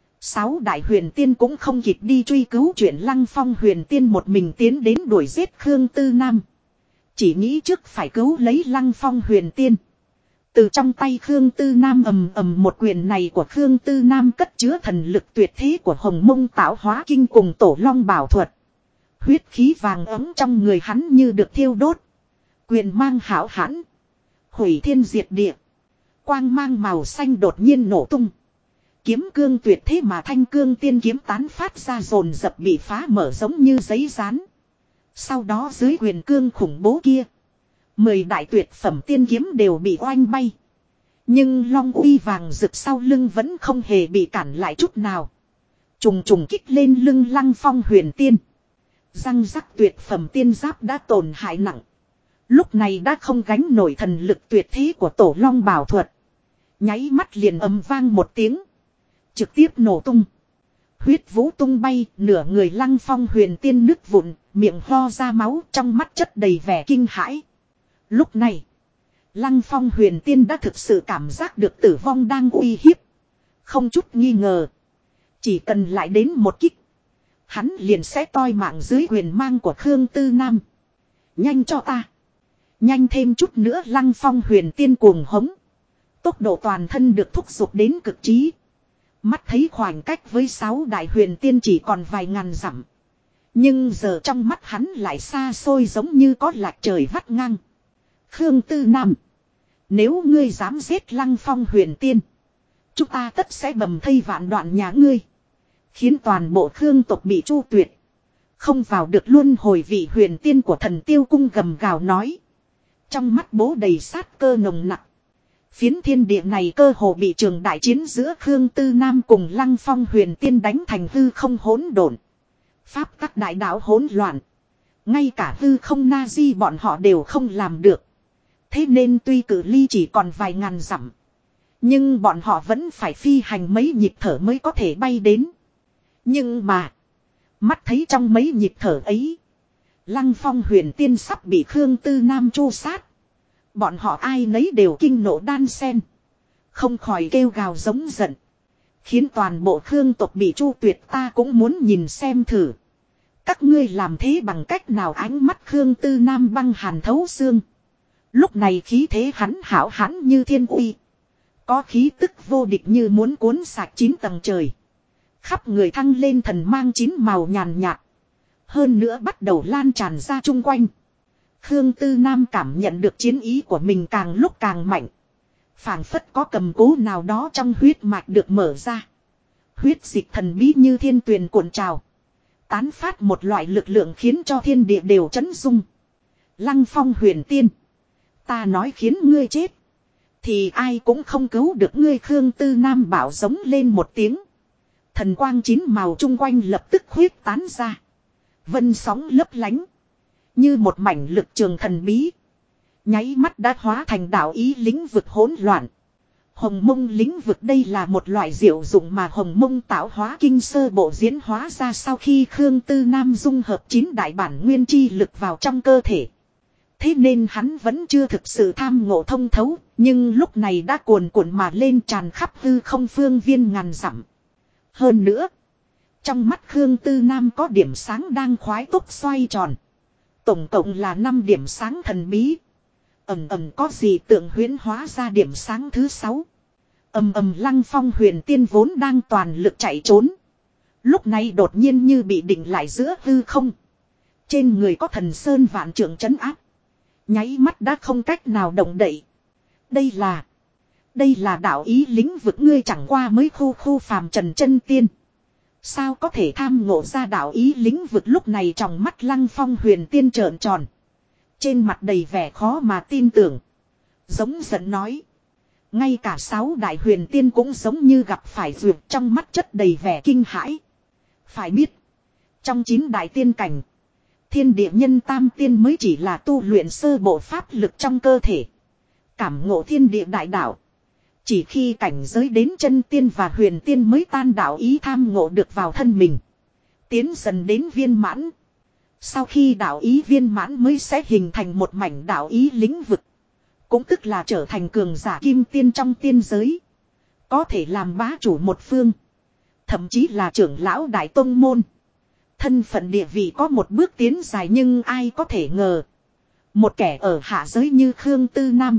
6 đại huyền tiên cũng không kịp đi truy cứu chuyện Lăng Phong huyền tiên một mình tiến đến đuổi giết Khương Tư Nam. Chỉ nghĩ trước phải cứu lấy Lăng Phong huyền tiên. Từ trong tay Khương Tư Nam ầm ầm một quyền này của Khương Tư Nam cất chứa thần lực tuyệt thế của Hồng Mông Tạo Hóa Kinh cùng Tổ Long Bảo Thuật. Huyết khí vàng ấm trong người hắn như được thiêu đốt. Quyền mang hảo hãn. Hủy thiên diệt địa. Quang mang màu xanh đột nhiên nổ tung. Kiếm cương tuyệt thế mà thanh cương tiên kiếm tán phát ra dồn dập bị phá mở giống như giấy rán. Sau đó dưới quyền cương khủng bố kia. 10 đại tuyệt phẩm tiên kiếm đều bị oanh bay. Nhưng long uy vàng rực sau lưng vẫn không hề bị cản lại chút nào. Trùng trùng kích lên lưng Lăng Phong huyền tiên. Răng rắc tuyệt phẩm tiên giáp đã tổn hại nặng. Lúc này đã không gánh nổi thần lực tuyệt thế của Tổ Long Bảo Thuật. Nháy mắt liền ầm vang một tiếng. Trực tiếp nổ tung. Huyết vũ tung bay, nửa người Lăng Phong huyền tiên nứt vụn, miệng ho ra máu, trong mắt chất đầy vẻ kinh hãi. Lúc này, Lăng Phong huyền tiên đã thực sự cảm giác được tử vong đang uy hiếp. Không chút nghi ngờ. Chỉ cần lại đến một kích. Hắn liền sẽ toi mạng dưới quyền mang của Khương Tư Nam. Nhanh cho ta. Nhanh thêm chút nữa Lăng Phong huyền tiên cuồng hống. Tốc độ toàn thân được thúc giục đến cực trí. Mắt thấy khoảng cách với 6 đại huyền tiên chỉ còn vài ngàn dặm. Nhưng giờ trong mắt hắn lại xa xôi giống như có lạc trời vắt ngang. Khương Tư Nam. Nếu ngươi dám giết Lăng Phong huyền tiên. Chúng ta tất sẽ bầm thây vạn đoạn nhà ngươi. Khiến toàn bộ Khương tộc bị chu tuyệt. Không vào được luân hồi vị huyền tiên của Thần Tiêu Cung gầm gào nói. Trong mắt bố đầy sát cơ nồng nặc. Phiến thiên địa này cơ hồ bị trường đại chiến giữa Khương Tư Nam cùng Lăng Phong huyền tiên đánh thành hư không hỗn độn. Pháp các đại đạo hỗn loạn. Ngay cả hư không na di bọn họ đều không làm được. Thế nên tuy cự ly chỉ còn vài ngàn dặm. Nhưng bọn họ vẫn phải phi hành mấy nhịp thở mới có thể bay đến. Nhưng mà. Mắt thấy trong mấy nhịp thở ấy. Lăng Phong huyền tiên sắp bị Khương Tư Nam tru sát. Bọn họ ai nấy đều kinh nộ đan sen. Không khỏi kêu gào giống giận. Khiến toàn bộ Khương tộc bị chu tuyệt ta cũng muốn nhìn xem thử. Các ngươi làm thế bằng cách nào ánh mắt Khương Tư Nam băng hàn thấu xương. Lúc này khí thế hắn hảo hãn như thiên uy. Có khí tức vô địch như muốn cuốn sạch 9 tầng trời. Khắp người thăng lên thần mang 9 màu nhàn nhạt. Hơn nữa bắt đầu lan tràn ra chung quanh. Khương Tư Nam cảm nhận được chiến ý của mình càng lúc càng mạnh. Phảng phất có cầm cố nào đó trong huyết mạch được mở ra. Huyết dịch thần bí như thiên tuyền cuộn trào. Tán phát một loại lực lượng khiến cho thiên địa đều chấn rung. Lăng Phong huyền tiên. Ta nói khiến ngươi chết. Thì ai cũng không cứu được ngươi. Khương Tư Nam bảo giống lên một tiếng. Thần quang 9 màu chung quanh lập tức huyết tán ra. Vân sóng lấp lánh. Như một mảnh lực trường thần bí. Nháy mắt đã hóa thành đạo ý lĩnh vực hỗn loạn. Hồng Mông lĩnh vực đây là một loại diệu dụng mà Hồng Mông Tạo Hóa Kinh sơ bộ diễn hóa ra sau khi Khương Tư Nam dung hợp 9 đại bản nguyên chi lực vào trong cơ thể. Thế nên hắn vẫn chưa thực sự tham ngộ thông thấu, nhưng lúc này đã cuồn cuộn mà lên tràn khắp hư không phương viên ngàn dặm. Hơn nữa, trong mắt Khương Tư Nam có điểm sáng đang khoái tốc xoay tròn. Tổng cộng là 5 điểm sáng thần bí. Ầm ầm có gì tượng huyễn hóa ra điểm sáng thứ 6. Ầm ầm Lăng Phong huyền tiên vốn đang toàn lực chạy trốn. Lúc này đột nhiên như bị định lại giữa hư không. Trên người có thần sơn vạn trượng trấn áp. Nháy mắt đã không cách nào động đậy. Đây là đạo ý lĩnh vực ngươi chẳng qua mới khu phàm trần chân tiên. Sao có thể tham ngộ ra đạo ý lĩnh vực lúc này trong mắt Lăng Phong huyền tiên trợn tròn. Trên mặt đầy vẻ khó mà tin tưởng. Giống giận nói. Ngay cả 6 đại huyền tiên cũng giống như gặp phải duyệt, trong mắt chất đầy vẻ kinh hãi. Phải biết, trong 9 đại tiên cảnh, thiên địa nhân tam tiên mới chỉ là tu luyện sơ bộ pháp lực trong cơ thể. Cảm ngộ thiên địa đại đạo. Chỉ khi cảnh giới đến chân tiên và huyền tiên mới tan đạo ý tham ngộ được vào thân mình. Tiến dần đến viên mãn. Sau khi đạo ý viên mãn mới sẽ hình thành một mảnh đạo ý lĩnh vực. Cũng tức là trở thành cường giả kim tiên trong tiên giới. Có thể làm bá chủ một phương. Thậm chí là trưởng lão đại tông môn. Thân phận địa vị có một bước tiến dài, nhưng ai có thể ngờ. Một kẻ ở hạ giới như Khương Tư Nam.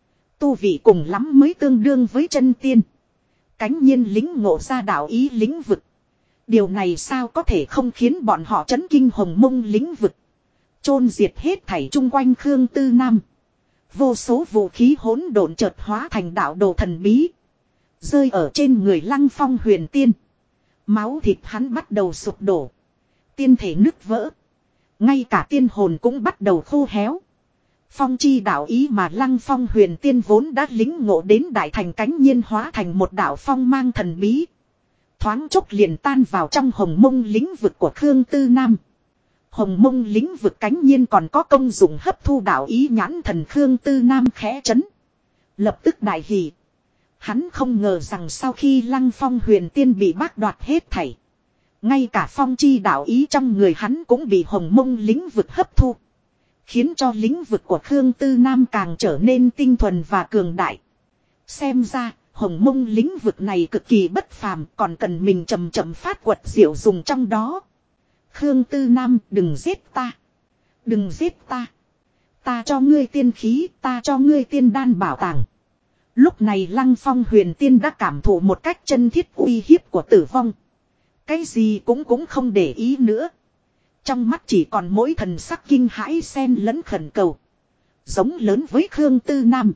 Tu vị cùng lắm mới tương đương với chân tiên. Cánh nhiên lính ngộ ra đạo ý lĩnh vực. Điều này sao có thể không khiến bọn họ chấn kinh hồng mông lĩnh vực. Chôn diệt hết thảy chung quanh Khương Tư Nam. Vô số vũ khí hỗn độn chợt hóa thành đạo đồ thần bí. Rơi ở trên người Lăng Phong huyền tiên. Máu thịt hắn bắt đầu sụp đổ. Tiên thể nứt vỡ. Ngay cả tiên hồn cũng bắt đầu khô héo. Phong chi đạo ý mà Lăng Phong huyền tiên vốn đã lính ngộ đến đại thành cánh nhiên hóa thành một đạo phong mang thần bí. Thoáng chốc liền tan vào trong hồng mông lĩnh vực của Khương Tư Nam. Hồng mông lĩnh vực cánh nhiên còn có công dụng hấp thu đạo ý, nhãn thần Khương Tư Nam khẽ chấn. Lập tức đại hỉ. Hắn không ngờ rằng sau khi Lăng Phong huyền tiên bị bác đoạt hết thảy. Ngay cả phong chi đạo ý trong người hắn cũng bị hồng mông lĩnh vực hấp thu. Khiến cho lĩnh vực của Khương Tư Nam càng trở nên tinh thuần và cường đại. Xem ra, hồng mông lĩnh vực này cực kỳ bất phàm, còn cần mình chậm chậm phát quật diệu dùng trong đó. Khương Tư Nam, đừng giết ta. Đừng giết ta. Ta cho ngươi tiên khí, ta cho ngươi tiên đan bảo tàng. Lúc này Lăng Phong huyền tiên đã cảm thụ một cách chân thiết uy hiếp của tử vong. Cái gì cũng không để ý nữa. Trong mắt chỉ còn mỗi thần sắc kinh hãi xen lẫn khẩn cầu. Giống lớn với Khương Tư Nam.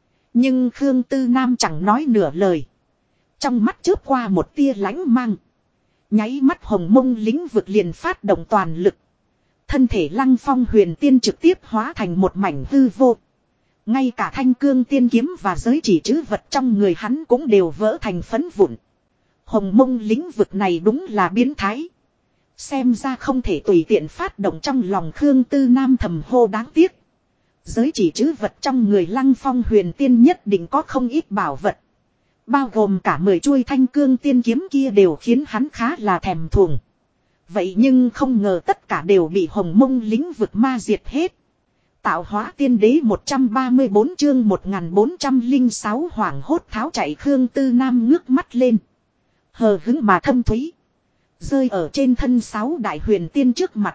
Nhưng Khương Tư Nam chẳng nói nửa lời. Trong mắt chớp qua một tia lãnh mang. Nháy mắt hồng mông lĩnh vực liền phát động toàn lực. Thân thể Lăng Phong huyền tiên trực tiếp hóa thành một mảnh hư vô. Ngay cả thanh cương tiên kiếm và giới chỉ trữ vật trong người hắn cũng đều vỡ thành phấn vụn. Hồng mông lĩnh vực này đúng là biến thái. Xem ra không thể tùy tiện phát động, trong lòng Khương Tư Nam thầm hô đáng tiếc. Giới chỉ trữ vật trong người Lăng Phong huyền tiên nhất định có không ít bảo vật. Bao gồm cả 10 chuôi thanh cương tiên kiếm kia đều khiến hắn khá là thèm thuồng. Vậy nhưng không ngờ tất cả đều bị hồng mông lĩnh vực ma diệt hết. Tạo hóa tiên đế 134 chương 1406 hoảng hốt tháo chạy. Khương Tư Nam ngước mắt lên. Hờ hững mà thâm thúy. Rơi ở trên thân 6 đại huyền tiên trước mặt.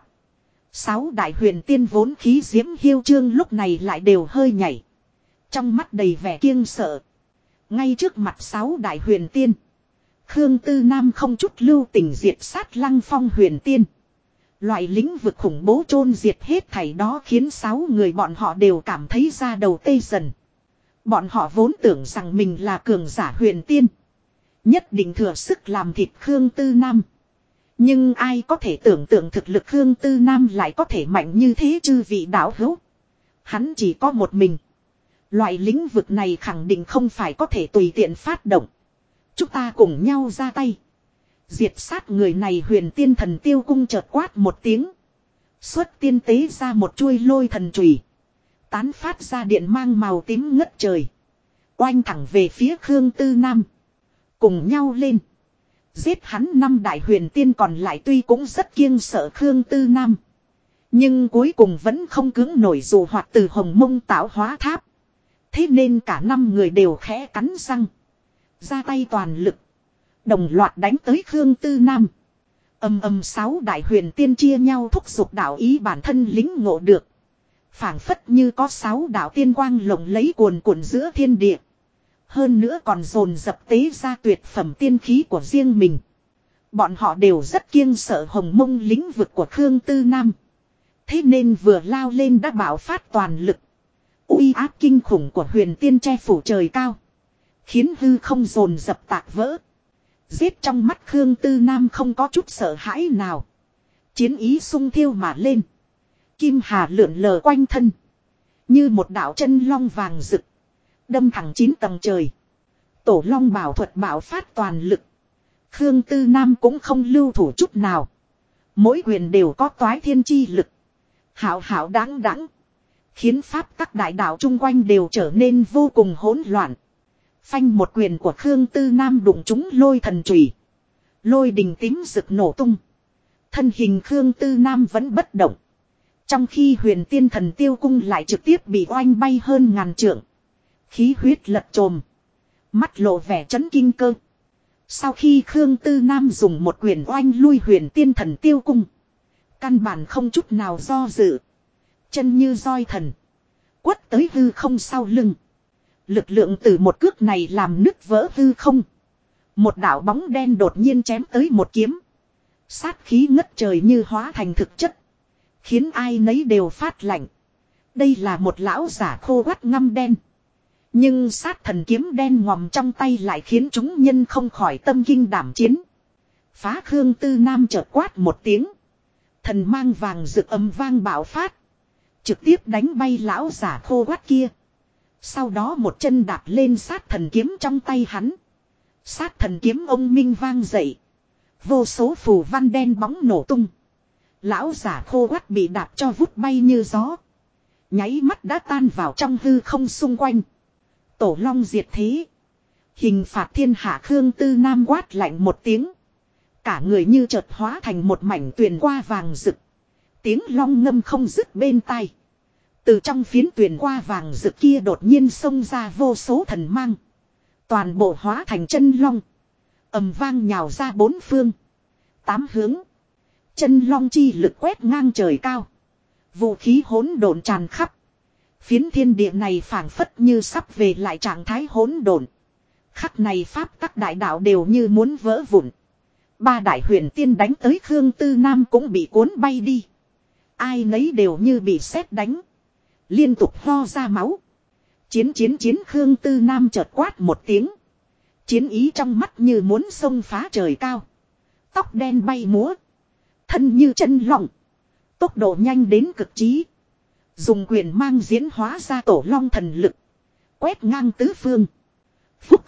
6 đại huyền tiên vốn khí diễm hiêu trương lúc này lại đều hơi nhảy. Trong mắt đầy vẻ kiêng sợ. Ngay trước mặt 6 đại huyền tiên. Khương Tư Nam không chút lưu tình diệt sát Lăng Phong huyền tiên. Loại lĩnh vực khủng bố chôn diệt hết thảy đó khiến 6 người bọn họ đều cảm thấy da đầu tê dần. Bọn họ vốn tưởng rằng mình là cường giả huyền tiên. Nhất định thừa sức làm thịt Khương Tư Nam. Nhưng ai có thể tưởng tượng thực lực Khương Tư Nam lại có thể mạnh như thế chư vị đạo hữu. Hắn chỉ có một mình. Loại lĩnh vực này khẳng định không phải có thể tùy tiện phát động. Chúng ta cùng nhau ra tay. Diệt sát người này. Huyền tiên thần tiêu cung chợt quát một tiếng. Xuất tiên tế ra một chuôi lôi thần chùy. Tán phát ra điện mang màu tím ngất trời. Oanh thẳng về phía Khương Tư Nam. Cùng nhau lên. Giết hắn. 5 đại huyền tiên còn lại tuy cũng rất kiêng sợ Khương Tư Nam. Nhưng cuối cùng vẫn không cưỡng nổi dù hoạt từ hồng mông tạo hóa tháp. Thế nên cả 5 người đều khẽ cắn răng. Ra tay toàn lực. Đồng loạt đánh tới Khương Tư Nam. Ầm 6 đại huyền tiên chia nhau thúc giục đạo ý bản thân lính ngộ được. Phảng phất như có 6 đạo tiên quang lộng lấy cuồn cuộn giữa thiên địa. Hơn nữa còn dồn dập tế ra tuyệt phẩm tiên khí của riêng mình. Bọn họ đều rất kiêng sợ hồng mông lĩnh vực của Khương Tư Nam. Thế nên vừa lao lên đã bạo phát toàn lực. Uy áp kinh khủng của huyền tiên che phủ trời cao. Khiến hư không dồn dập tạc vỡ. Giết trong mắt Khương Tư Nam không có chút sợ hãi nào. Chiến ý sung thiêu mà lên. Kim hà lượn lờ quanh thân. Như một đạo chân long vàng rực. Đâm thẳng 9 tầng trời. Tổ long bảo thuật bạo phát toàn lực. Khương Tư Nam cũng không lưu thủ chút nào. Mỗi quyền đều có toái thiên chi lực. Hảo hảo đáng đáng. Khiến pháp tắc đại đạo chung quanh đều trở nên vô cùng hỗn loạn. Phanh một quyền của Khương Tư Nam đụng trúng lôi thần chùy. Lôi đình tím rực nổ tung. Thân hình Khương Tư Nam vẫn bất động. Trong khi huyền tiên thần tiêu cung lại trực tiếp bị oanh bay hơn ngàn trượng. Khí huyết lật trồm. Mắt lộ vẻ chấn kinh cơ. Sau khi Khương Tư Nam dùng một quyền oanh lui huyền tiên thần tiêu cung. Căn bản không chút nào do dự. Chân như roi thần. Quất tới hư không sau lưng. Lực lượng từ một cước này làm nứt vỡ hư không. Một đạo bóng đen đột nhiên chém tới một kiếm. Sát khí ngất trời như hóa thành thực chất. Khiến ai nấy đều phát lạnh. Đây là một lão giả khô quắt ngăm đen. Nhưng sát thần kiếm đen ngòm trong tay lại khiến chúng nhân không khỏi tâm kinh đảm chiến. Phá Khương Tư Nam chợt quát một tiếng. Thần mang vàng rực âm vang bạo phát. Trực tiếp đánh bay lão giả khô quắt kia. Sau đó một chân đạp lên sát thần kiếm trong tay hắn. Sát thần kiếm ông minh vang dậy. Vô số phù văn đen bóng nổ tung. Lão giả khô quắt bị đạp cho vút bay như gió. Nháy mắt đã tan vào trong hư không xung quanh. Tổ long diệt thế. Hình phạt thiên hạ Khương Tư Nam quát lạnh một tiếng. Cả người như chợt hóa thành một mảnh tuyền qua vàng rực. Tiếng long ngâm không dứt bên tai. Từ trong phiến tuyền qua vàng rực kia đột nhiên xông ra vô số thần mang. Toàn bộ hóa thành chân long. Ầm vang nhào ra bốn phương. 8 hướng. Chân long chi lực quét ngang trời cao. Vũ khí hỗn độn tràn khắp. Phiến thiên địa này phảng phất như sắp về lại trạng thái hỗn độn. Khắc này pháp tắc đại đạo đều như muốn vỡ vụn. 3 đại huyền tiên đánh tới Khương Tư Nam cũng bị cuốn bay đi. Ai nấy đều như bị sét đánh. Liên tục ho ra máu. Chiến Khương Tư Nam chợt quát một tiếng. Chiến ý trong mắt như muốn xông phá trời cao. Tóc đen bay múa. Thân như chân long. Tốc độ nhanh đến cực trí. Dùng quyền mang diễn hóa ra tổ long thần lực. Quét ngang tứ phương. Phúc.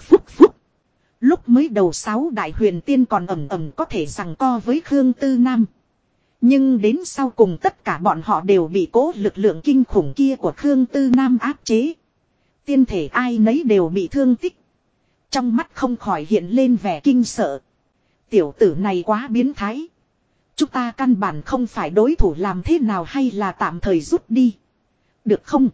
Lúc mới đầu 6 đại huyền tiên còn ẩm có thể giằng co với Khương Tư Nam. Nhưng đến sau cùng tất cả bọn họ đều bị cố lực lượng kinh khủng kia của Khương Tư Nam áp chế. Tiên thể ai nấy đều bị thương tích. Trong mắt không khỏi hiện lên vẻ kinh sợ. Tiểu tử này quá biến thái. Chúng ta căn bản không phải đối thủ, làm thế nào hay là tạm thời rút đi. Được không?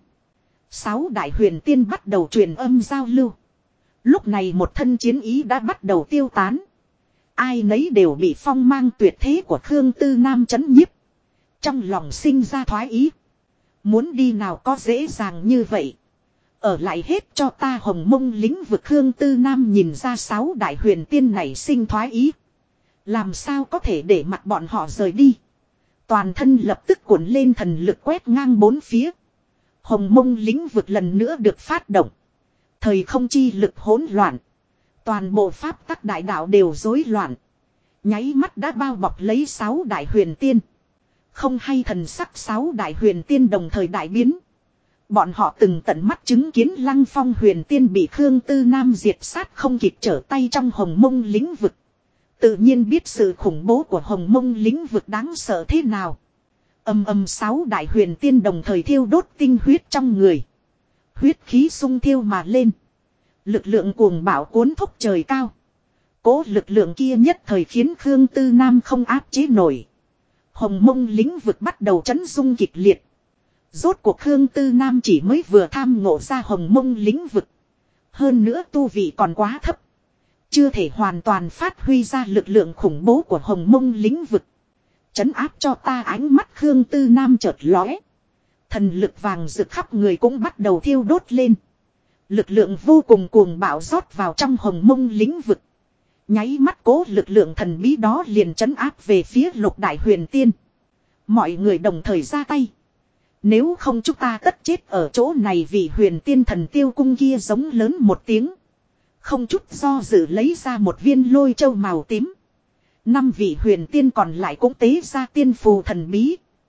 6 đại huyền tiên bắt đầu truyền âm giao lưu. Lúc này một thân chiến ý đã bắt đầu tiêu tán. Ai nấy đều bị phong mang tuyệt thế của Khương Tư Nam chấn nhiếp. Trong lòng sinh ra thoái ý. Muốn đi nào có dễ dàng như vậy. Ở lại hết cho ta Hồng Mông lĩnh vực. Khương Tư Nam nhìn ra 6 đại huyền tiên này sinh thoái ý. Làm sao có thể để mặc bọn họ rời đi. Toàn thân lập tức cuộn lên thần lực quét ngang bốn phía. Hồng Mông lĩnh vực lần nữa được phát động. Thời không chi lực hỗn loạn. Toàn bộ pháp tắc đại đạo đều rối loạn. Nháy mắt đã bao bọc lấy 6 đại huyền tiên. Không hay thần sắc 6 đại huyền tiên đồng thời đại biến. Bọn họ từng tận mắt chứng kiến Lăng Phong huyền tiên bị Khương Tư Nam diệt sát không kịp trở tay trong Hồng Mông lĩnh vực. Tự nhiên biết sự khủng bố của Hồng Mông lĩnh vực đáng sợ thế nào. 6 đại huyền tiên đồng thời thiêu đốt tinh huyết trong người. Huyết khí sung thiêu mà lên. Lực lượng cuồng bạo cuốn thúc trời cao. Cố lực lượng kia nhất thời khiến Khương Tư Nam không áp chế nổi. Hồng Mông lĩnh vực bắt đầu chấn rung kịch liệt. Rốt cuộc Khương Tư Nam chỉ mới vừa tham ngộ ra Hồng Mông lĩnh vực. Hơn nữa tu vị còn quá thấp. Chưa thể hoàn toàn phát huy ra lực lượng khủng bố của Hồng Mông lĩnh vực. Chấn áp cho ta. Ánh mắt Khương Tư Nam chợt lóe. Thần lực vàng rực khắp người cũng bắt đầu thiêu đốt lên. Lực lượng vô cùng cuồng bạo rót vào trong Hồng Mông lĩnh vực. Nháy mắt cố lực lượng thần bí đó liền chấn áp về phía Lục đại huyền tiên. Mọi người đồng thời ra tay. Nếu không chúng ta tất chết ở chỗ này. Vì huyền tiên thần tiêu cung kia giống lớn một tiếng. Không chút do dự lấy ra một viên lôi châu màu tím. 5 vị huyền tiên còn lại cũng tế ra tiên phù thần bí.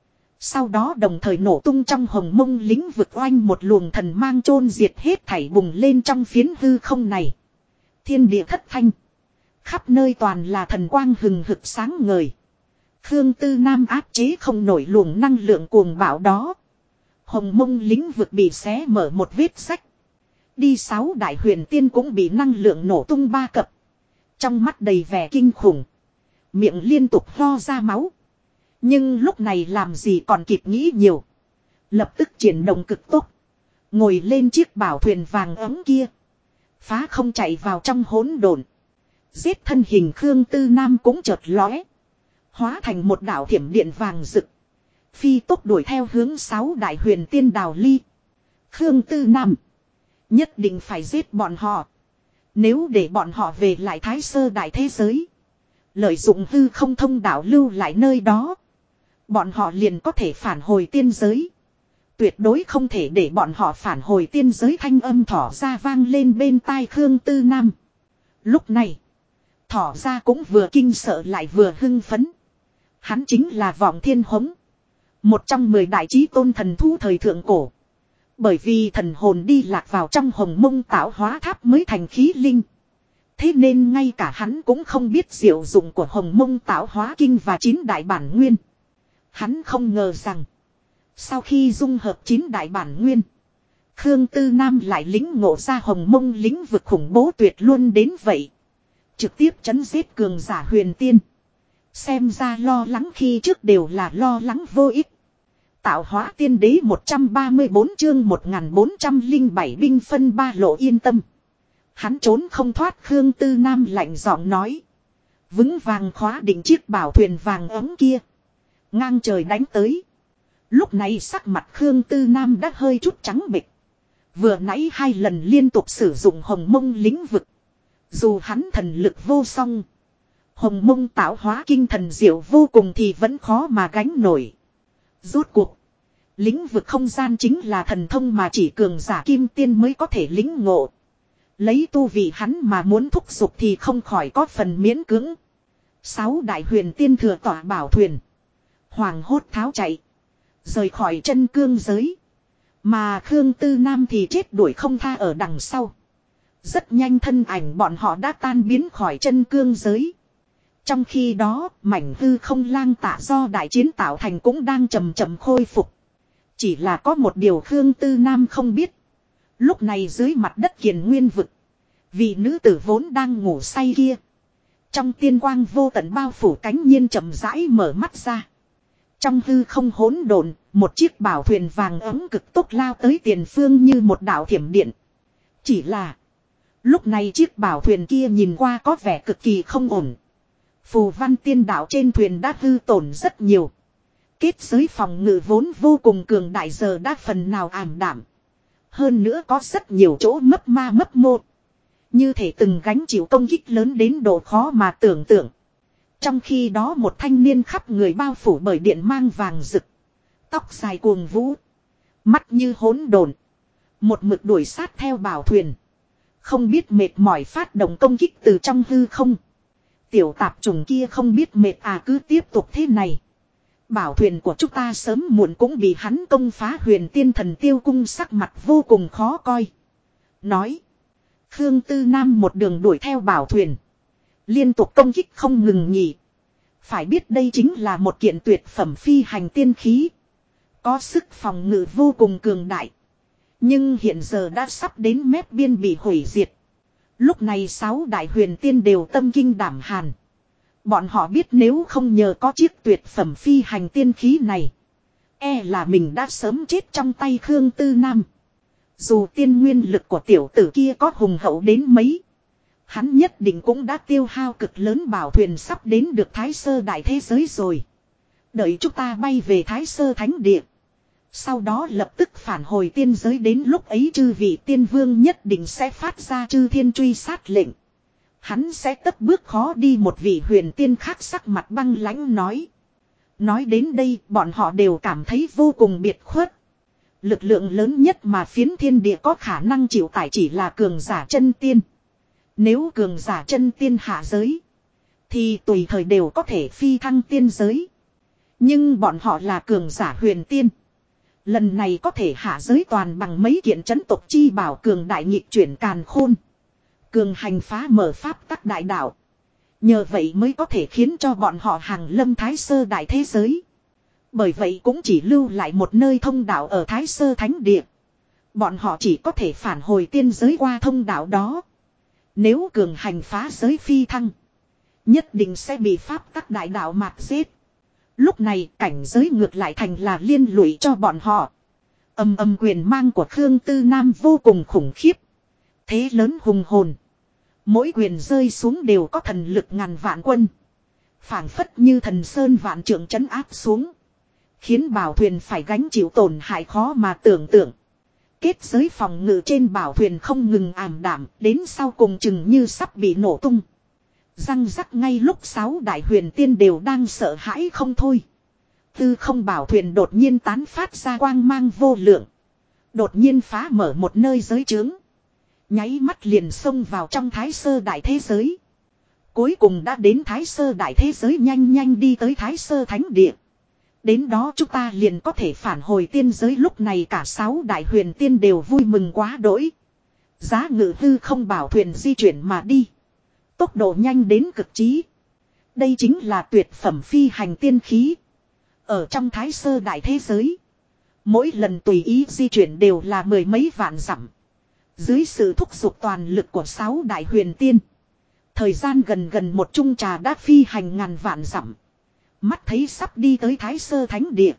Sau đó đồng thời nổ tung trong hồng mông lĩnh vực oanh một luồng thần mang chôn diệt hết thảy bùng lên trong phiến hư không này. Thiên địa thất thanh. Khắp nơi toàn là thần quang hừng hực sáng ngời. Khương Tư Nam áp chế không nổi luồng năng lượng cuồng bạo đó. Hồng mông lĩnh vực bị xé mở một vết rách. Đi 6 đại huyền tiên cũng bị năng lượng nổ tung 3 cặp. Trong mắt đầy vẻ kinh khủng. Miệng liên tục ho ra máu. Nhưng lúc này làm gì còn kịp nghĩ nhiều. Lập tức chuyển động cực tốc. Ngồi lên chiếc bảo thuyền vàng ấm kia. Phá không chạy vào trong hỗn độn. Giết thân hình Khương Tư Nam cũng chợt lóe. Hóa thành một đạo thiểm điện vàng rực. Phi tốc đuổi theo hướng 6 đại huyền tiên Đào Ly. Khương Tư Nam. Nhất định phải giết bọn họ. Nếu để bọn họ về lại Thái Sơ đại thế giới. Lợi dụng hư không thông đạo lưu lại nơi đó. Bọn họ liền có thể phản hồi tiên giới. Tuyệt đối không thể để bọn họ phản hồi tiên giới. Thanh âm thỏ ra vang lên bên tai Khương Tư Nam. Lúc này, thỏ ra cũng vừa kinh sợ lại vừa hưng phấn. Hắn chính là Vọng Thiên Hống. Một trong 10 đại chí tôn thần thú thời thượng cổ. Bởi vì thần hồn đi lạc vào trong hồng mông tạo hóa tháp mới thành khí linh. Thế nên ngay cả hắn cũng không biết diệu dụng của hồng mông tạo hóa kinh và 9 đại bản nguyên. Hắn không ngờ rằng, sau khi dung hợp 9 đại bản nguyên, Khương Tư Nam lại lĩnh ngộ ra hồng mông lĩnh vực khủng bố tuyệt luôn đến vậy. Trực tiếp chấn giết cường giả huyền tiên. Xem ra lo lắng khi trước đều là lo lắng vô ích. Tạo hóa tiên đế 134 chương 1407 binh phân ba lộ yên tâm. Hắn trốn không thoát. Khương Tư Nam lạnh giọng nói. Vững vàng khóa định chiếc bảo thuyền vàng ấm kia. Ngang trời đánh tới. Lúc này sắc mặt Khương Tư Nam đã hơi chút trắng bệch. Vừa nãy 2 lần liên tục sử dụng hồng mông lĩnh vực. Dù hắn thần lực vô song. Hồng mông tạo hóa kinh thần diệu vô cùng thì vẫn khó mà gánh nổi. Rốt cuộc. Lĩnh vực không gian chính là thần thông mà chỉ cường giả kim tiên mới có thể lĩnh ngộ. Lấy tu vị hắn mà muốn thúc giục thì không khỏi có phần miễn cưỡng. 6 đại huyền tiên thừa tỏa bảo thuyền. Hoàng hốt tháo chạy. Rời khỏi chân cương giới. Mà Khương Tư Nam thì chết đuổi không tha ở đằng sau. Rất nhanh thân ảnh bọn họ đã tan biến khỏi chân cương giới. Trong khi đó, mảnh hư không lang tạ do đại chiến tạo thành cũng đang chậm chậm khôi phục. Chỉ là có một điều Khương Tư Nam không biết. Lúc này dưới mặt đất Kiền Nguyên vực, vị nữ tử vốn đang ngủ say kia, trong tiên quang vô tận bao phủ cánh nhiên chậm rãi mở mắt ra. Trong hư không hỗn độn, một chiếc bảo thuyền vàng ấm cực tốc lao tới tiền phương như một đạo thiểm điện. Chỉ là, lúc này chiếc bảo thuyền kia nhìn qua có vẻ cực kỳ không ổn. Phù văn tiên đạo trên thuyền đã hư tổn rất nhiều. Kết giới phòng ngự vốn vô cùng cường đại giờ đã phần nào ảm đạm. Hơn nữa có rất nhiều chỗ mấp ma mấp mô. Như thể từng gánh chịu công kích lớn đến độ khó mà tưởng tượng. Trong khi đó một thanh niên khắp người bao phủ bởi điện mang vàng rực. Tóc dài cuồng vũ. Mắt như hỗn độn. Một mực đuổi sát theo bảo thuyền. Không biết mệt mỏi phát động công kích từ trong hư không. Tiểu tạp trùng kia không biết mệt à, cứ tiếp tục thế này. Bảo thuyền của chúng ta sớm muộn cũng bị hắn công phá. Huyền tiên thần tiêu cung sắc mặt vô cùng khó coi. Nói. Khương Tư Nam một đường đuổi theo bảo thuyền. Liên tục công kích không ngừng nghỉ. Phải biết đây chính là một kiện tuyệt phẩm phi hành tiên khí. Có sức phòng ngự vô cùng cường đại. Nhưng hiện giờ đã sắp đến mép biên bị hủy diệt. Lúc này 6 đại huyền tiên đều tâm kinh đảm hàn. Bọn họ biết nếu không nhờ có chiếc tuyệt phẩm phi hành tiên khí này, e là mình đã sớm chết trong tay Khương Tư Nam. Dù tiên nguyên lực của tiểu tử kia có hùng hậu đến mấy, hắn nhất định cũng đã tiêu hao cực lớn. Bảo thuyền sắp đến được Thái Sơ đại thế giới rồi. Đợi chúng ta bay về Thái Sơ thánh địa. Sau đó lập tức phản hồi tiên giới, đến lúc ấy chư vị tiên vương nhất định sẽ phát ra chư thiên truy sát lệnh. Hắn sẽ tất bước khó đi. Một vị huyền tiên khác sắc mặt băng lãnh nói. Nói đến đây bọn họ đều cảm thấy vô cùng biệt khuất. Lực lượng lớn nhất mà phiến thiên địa có khả năng chịu tải chỉ là cường giả chân tiên. Nếu cường giả chân tiên hạ giới, thì tùy thời đều có thể phi thăng tiên giới. Nhưng bọn họ là cường giả huyền tiên. Lần này có thể hạ giới toàn bằng mấy kiện trấn tộc chi bảo cường đại nghịch chuyển càn khôn. Cường hành phá mở pháp tắc đại đạo. Nhờ vậy mới có thể khiến cho bọn họ hàng lâm Thái Sơ đại thế giới. Bởi vậy cũng chỉ lưu lại một nơi thông đạo ở Thái Sơ Thánh Địa. Bọn họ chỉ có thể phản hồi tiên giới qua thông đạo đó. Nếu cường hành phá giới phi thăng, nhất định sẽ bị pháp tắc đại đạo mạt giết. Lúc này cảnh giới ngược lại thành là liên lụy cho bọn họ. Âm quyền mang của Khương Tư Nam vô cùng khủng khiếp. Thế lớn hùng hồn. Mỗi quyền rơi xuống đều có thần lực ngàn vạn quân. Phảng phất như thần sơn vạn trượng trấn áp xuống. Khiến bảo thuyền phải gánh chịu tổn hại khó mà tưởng tượng. Kết giới phòng ngự trên bảo thuyền không ngừng ảm đạm, đến sau cùng chừng như sắp bị nổ tung. Răng rắc ngay lúc 6 đại huyền tiên đều đang sợ hãi không thôi. Tư không bảo thuyền đột nhiên tán phát ra quang mang vô lượng. Đột nhiên phá mở một nơi giới trướng. Nháy mắt liền xông vào trong Thái Sơ đại thế giới. Cuối cùng đã đến Thái Sơ đại thế giới, nhanh nhanh đi tới Thái Sơ Thánh Địa. Đến đó chúng ta liền có thể phản hồi tiên giới. Lúc này cả 6 đại huyền tiên đều vui mừng quá đỗi. Giá ngự hư không bảo thuyền di chuyển mà đi. Tốc độ nhanh đến cực trí. Đây chính là tuyệt phẩm phi hành tiên khí. Ở trong Thái Sơ đại thế giới, mỗi lần tùy ý di chuyển đều là mười mấy vạn dặm. Dưới sự thúc giục toàn lực của 6 đại huyền tiên, thời gian gần một chung trà đã phi hành ngàn vạn dặm. Mắt thấy sắp đi tới Thái Sơ Thánh Địa.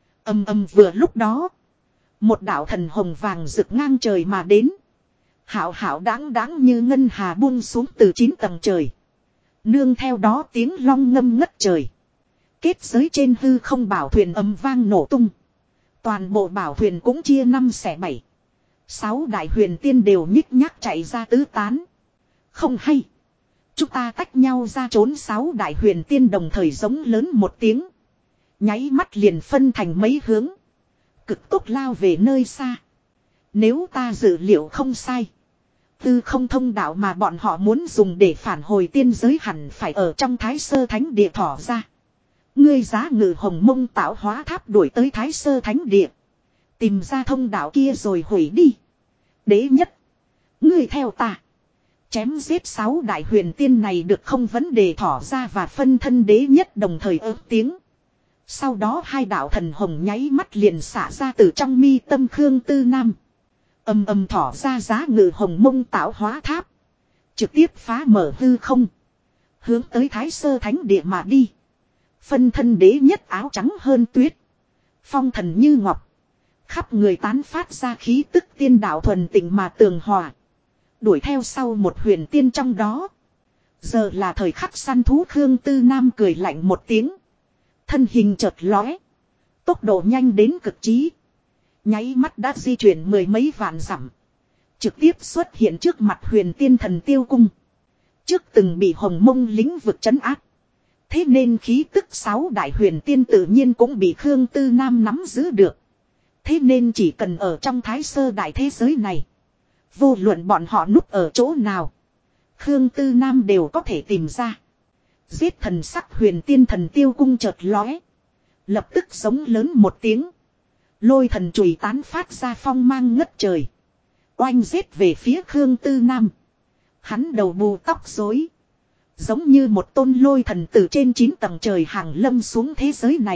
Vừa lúc đó, một đạo thần hồng vàng rực ngang trời mà đến. Hảo hảo đáng đáng như ngân hà buông xuống từ 9 tầng trời. Nương theo đó tiếng long ngâm ngất trời. Kết giới trên hư không bảo thuyền ầm vang nổ tung. Toàn bộ bảo thuyền cũng chia 5 xẻ 7. 6 đại huyền tiên đều nhích nhác chạy ra tứ tán. Không hay. Chúng ta tách nhau ra trốn. 6 đại huyền tiên đồng thời giống lớn một tiếng. Nháy mắt liền phân thành mấy hướng. Cực tốc lao về nơi xa. Nếu ta dự liệu không sai, tư không thông đạo mà bọn họ muốn dùng để phản hồi tiên giới hẳn phải ở trong Thái Sơ Thánh Địa thỏ ra. Ngươi giá ngự hồng mông tạo hóa tháp đuổi tới Thái Sơ Thánh Địa. Tìm ra thông đạo kia rồi hủy đi. Đế nhất, ngươi theo ta. Chém giết 6 đại huyền tiên này được không? Vấn đề thỏ ra và phân thân đế nhất đồng thời ớt tiếng. Sau đó 2 đạo thần hồng nháy mắt liền xả ra từ trong mi tâm Khương Tư Nam. Thỏ ra giá ngự hồng mông tạo hóa tháp. Trực tiếp phá mở hư không. Hướng tới Thái Sơ Thánh Địa mà đi. Phân thân đế nhất áo trắng hơn tuyết. Phong thần như ngọc. Khắp người tán phát ra khí tức tiên đạo thuần tịnh mà tường hòa. Đuổi theo sau một huyền tiên trong đó. Giờ là thời khắc săn thú. Khương Tư Nam cười lạnh một tiếng. Thân hình chợt lóe. Tốc độ nhanh đến cực trí. Nháy mắt đã di chuyển mười mấy vạn dặm. Trực tiếp xuất hiện trước mặt huyền tiên Thần Tiêu Cung. Trước từng bị hồng mông lĩnh vực trấn áp. Thế nên khí tức 6 đại huyền tiên tự nhiên cũng bị Khương Tư Nam nắm giữ được. Thế nên chỉ cần ở trong Thái Sơ đại thế giới này, vô luận bọn họ núp ở chỗ nào, Khương Tư Nam đều có thể tìm ra. Giết thần sắc huyền tiên Thần Tiêu Cung chợt lóe. Lập tức giống lớn một tiếng. Lôi thần chùy tán phát ra phong mang ngất trời. Oanh giết về phía Khương Tư Nam. Hắn đầu bù tóc rối. Giống như một tôn lôi thần từ trên 9 tầng trời hàng lâm xuống thế giới này.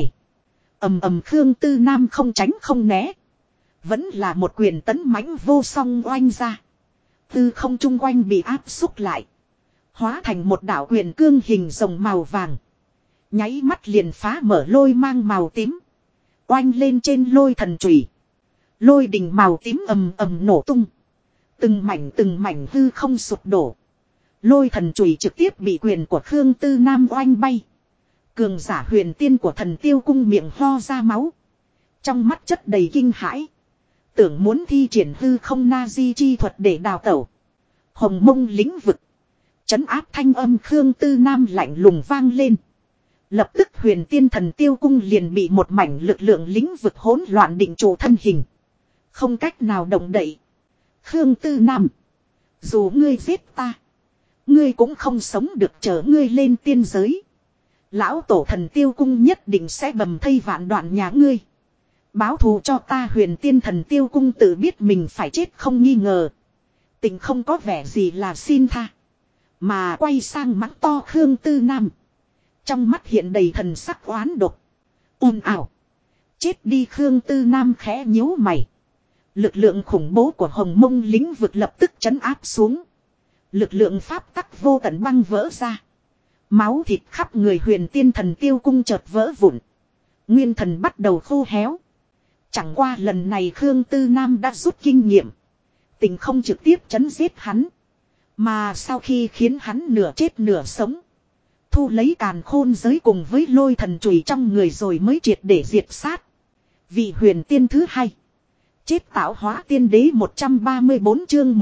Khương Tư Nam không tránh không né. Vẫn là một quyền tấn mãnh vô song oanh ra. Tư không trung quanh bị áp xúc lại. Hóa thành một đạo quyền cương hình rồng màu vàng. Nháy mắt liền phá mở lôi mang màu tím. Oanh lên trên lôi thần chùy. Lôi đình màu tím nổ tung. Từng mảnh hư không sụp đổ. Lôi thần chùy trực tiếp bị quyền của Khương Tư Nam oanh bay. Cường giả huyền tiên của Thần Tiêu Cung miệng ho ra máu. Trong mắt chất đầy kinh hãi. Tưởng muốn thi triển hư không na di chi thuật để đào tẩu. Hồng mông lĩnh vực. Trấn áp thanh âm Khương Tư Nam lạnh lùng vang lên. Lập tức huyền tiên Thần Tiêu Cung liền bị một mảnh lực lượng lĩnh vực hỗn loạn định trụ thân hình. Không cách nào động đậy. Khương Tư Nam. Dù ngươi giết ta, ngươi cũng không sống được, chờ ngươi lên tiên giới. Lão tổ thần tiêu cung nhất định sẽ bầm thây vạn đoạn nhà ngươi. Báo thù cho ta. Huyền Tiên thần tiêu cung tự biết mình phải chết không nghi ngờ. Tình không có vẻ gì là xin tha. Mà quay sang mắng to Khương Tư Nam. Trong mắt hiện đầy thần sắc oán độc. Ồn ào. Chết đi. Khương Tư Nam khẽ nhíu mày. Lực lượng khủng bố của Hồng Mông lĩnh vực lập tức trấn áp xuống. Lực lượng pháp tắc vô tận băng vỡ ra. Máu thịt khắp người Huyền Tiên thần tiêu cung chợt vỡ vụn. Nguyên thần bắt đầu khô héo. Chẳng qua lần này Khương Tư Nam đã rút kinh nghiệm. Tình không trực tiếp chấn giết hắn. Mà sau khi khiến hắn nửa chết nửa sống. Thu lấy càn khôn giới cùng với lôi thần chùy trong người rồi mới triệt để diệt sát. Vị huyền tiên thứ hai. Chết tạo hóa tiên đế 134 chương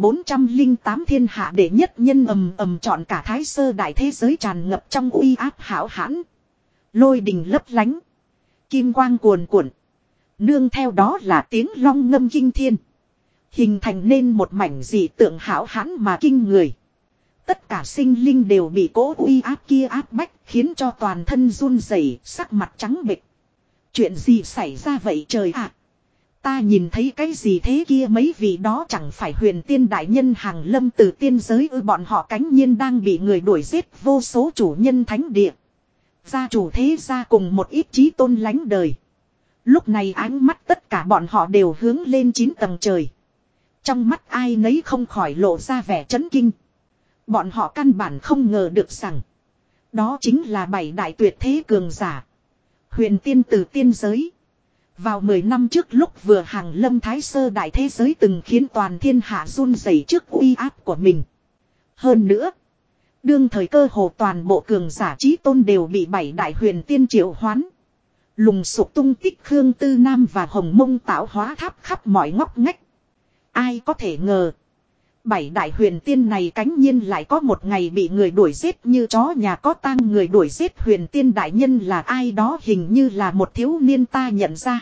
1408 thiên hạ đệ nhất nhân ầm ầm chọn cả thái sơ đại thế giới tràn ngập trong uy áp hảo hãn. Lôi đình lấp lánh. Kim quang cuồn cuộn. Nương theo đó là tiếng long ngâm kinh thiên. Hình thành nên một mảnh dị tượng hảo hãn mà kinh người. Tất cả sinh linh đều bị cỗ uy áp kia áp bách khiến cho toàn thân run rẩy, sắc mặt trắng bệch. Chuyện gì xảy ra vậy trời ạ? Ta nhìn thấy cái gì thế kia? Mấy vị đó chẳng phải huyền tiên đại nhân hàng lâm từ tiên giới ư? Bọn họ cánh nhiên đang bị người đuổi giết vô số chủ nhân thánh địa. Gia chủ thế gia cùng một ít chí tôn lánh đời. Lúc này ánh mắt tất cả bọn họ đều hướng lên 9 tầng trời. Trong mắt ai nấy không khỏi lộ ra vẻ chấn kinh. Bọn họ căn bản không ngờ được rằng. Đó chính là 7 đại tuyệt thế cường giả. Huyền tiên từ tiên giới. Vào 10 năm trước lúc vừa hàng lâm thái sơ đại thế giới từng khiến toàn thiên hạ run rẩy trước uy áp của mình. Hơn nữa. Đương thời cơ hồ toàn bộ cường giả chí tôn đều bị 7 đại huyền tiên triệu hoán. Lùng sục tung tích Khương Tư Nam và Hồng Mông tạo hóa tháp khắp mọi ngóc ngách. Ai có thể ngờ. 7 đại huyền tiên này cánh nhiên lại có một ngày bị người đuổi giết như chó nhà có tang. Người đuổi giết huyền tiên đại nhân là ai đó? Hình như là một thiếu niên ta nhận ra.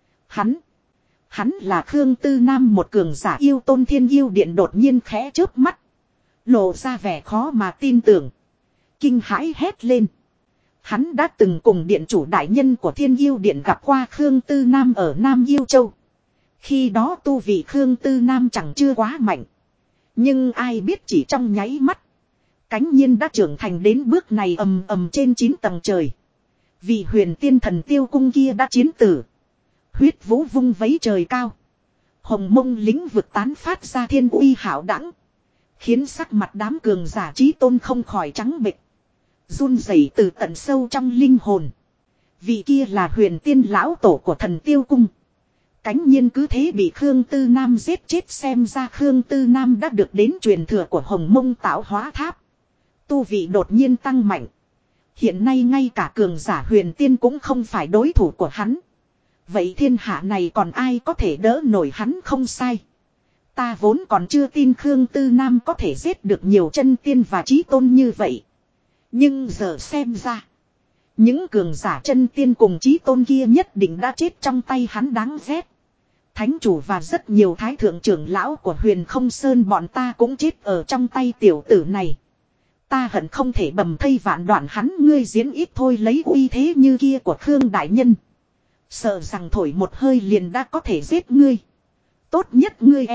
Hắn là Khương Tư Nam, một cường giả yêu tôn. Thiên yêu điện đột nhiên khẽ chớp mắt. Lộ ra vẻ khó mà tin tưởng. Kinh hãi hét lên. Hắn đã từng cùng điện chủ đại nhân của Thiên yêu điện gặp qua Khương Tư Nam ở Nam Yêu Châu. Khi đó tu vị Khương Tư Nam chẳng chưa quá mạnh. Nhưng ai biết chỉ trong nháy mắt. Cánh nhiên đã trưởng thành đến bước này. Ầm ầm trên 9 tầng trời. Vì huyền tiên thần tiêu cung kia đã chiến tử. Huyết vũ vung vấy trời cao. Hồng Mông lĩnh vực tán phát ra thiên uy hảo đẳng. Khiến sắc mặt đám cường giả chí tôn không khỏi trắng bệch. Run rẩy từ tận sâu trong linh hồn. Vị kia là huyền tiên lão tổ của thần tiêu cung. Cánh nhiên cứ thế bị Khương Tư Nam giết chết. Xem ra Khương Tư Nam đã được đến truyền thừa của Hồng Mông tạo hóa tháp. Tu vị đột nhiên tăng mạnh. Hiện nay ngay cả cường giả huyền tiên cũng không phải đối thủ của hắn. Vậy thiên hạ này còn ai có thể đỡ nổi hắn? Không sai. Ta vốn còn chưa tin Khương Tư Nam có thể giết được nhiều chân tiên và chí tôn như vậy. Nhưng giờ xem ra. Những cường giả chân tiên cùng chí tôn kia nhất định đã chết trong tay hắn. Đáng ghét. Thánh chủ và rất nhiều thái thượng trưởng lão của Huyền Không Sơn bọn ta cũng chết ở trong tay tiểu tử này. Ta hận không thể bầm thây vạn đoạn hắn. Ngươi diễn ít thôi, lấy uy thế như kia của Khương đại nhân. Sợ rằng thổi một hơi liền đã có thể giết ngươi. Tốt nhất ngươi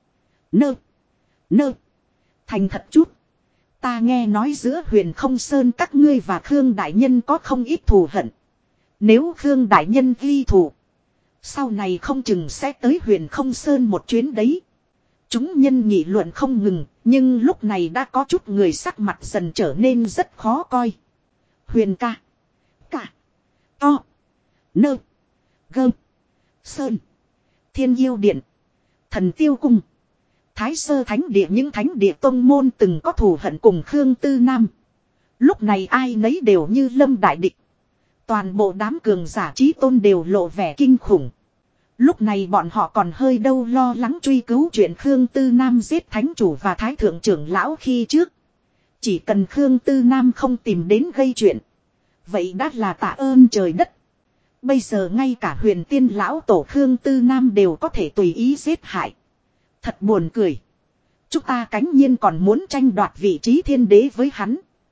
thành thật chút. Ta nghe nói giữa Huyền Không Sơn các ngươi và Khương đại nhân có không ít thù hận. Nếu Khương đại nhân ghi thù, sau này không chừng sẽ tới Huyền Không Sơn một chuyến đấy. Chúng nhân nghị luận không ngừng. Nhưng lúc này đã có chút người sắc mặt dần trở nên rất khó coi. Huyền ca. To. Sơn. Thiên yêu điện. Thần tiêu cung. Thái sơ thánh địa. Những thánh địa tông môn từng có thù hận cùng Khương Tư Nam. Lúc này ai nấy đều như lâm đại địch. Toàn bộ đám cường giả chí tôn đều lộ vẻ kinh khủng. Lúc này bọn họ còn hơi đâu lo lắng truy cứu chuyện Khương Tư Nam giết thánh chủ và thái thượng trưởng lão khi trước. Chỉ cần Khương Tư Nam không tìm đến gây chuyện. Vậy đã là tạ ơn trời đất. Bây giờ ngay cả huyền tiên lão tổ Khương Tư Nam đều có thể tùy ý giết hại. Thật buồn cười. Chúng ta cánh nhiên còn muốn tranh đoạt vị trí thiên đế với hắn.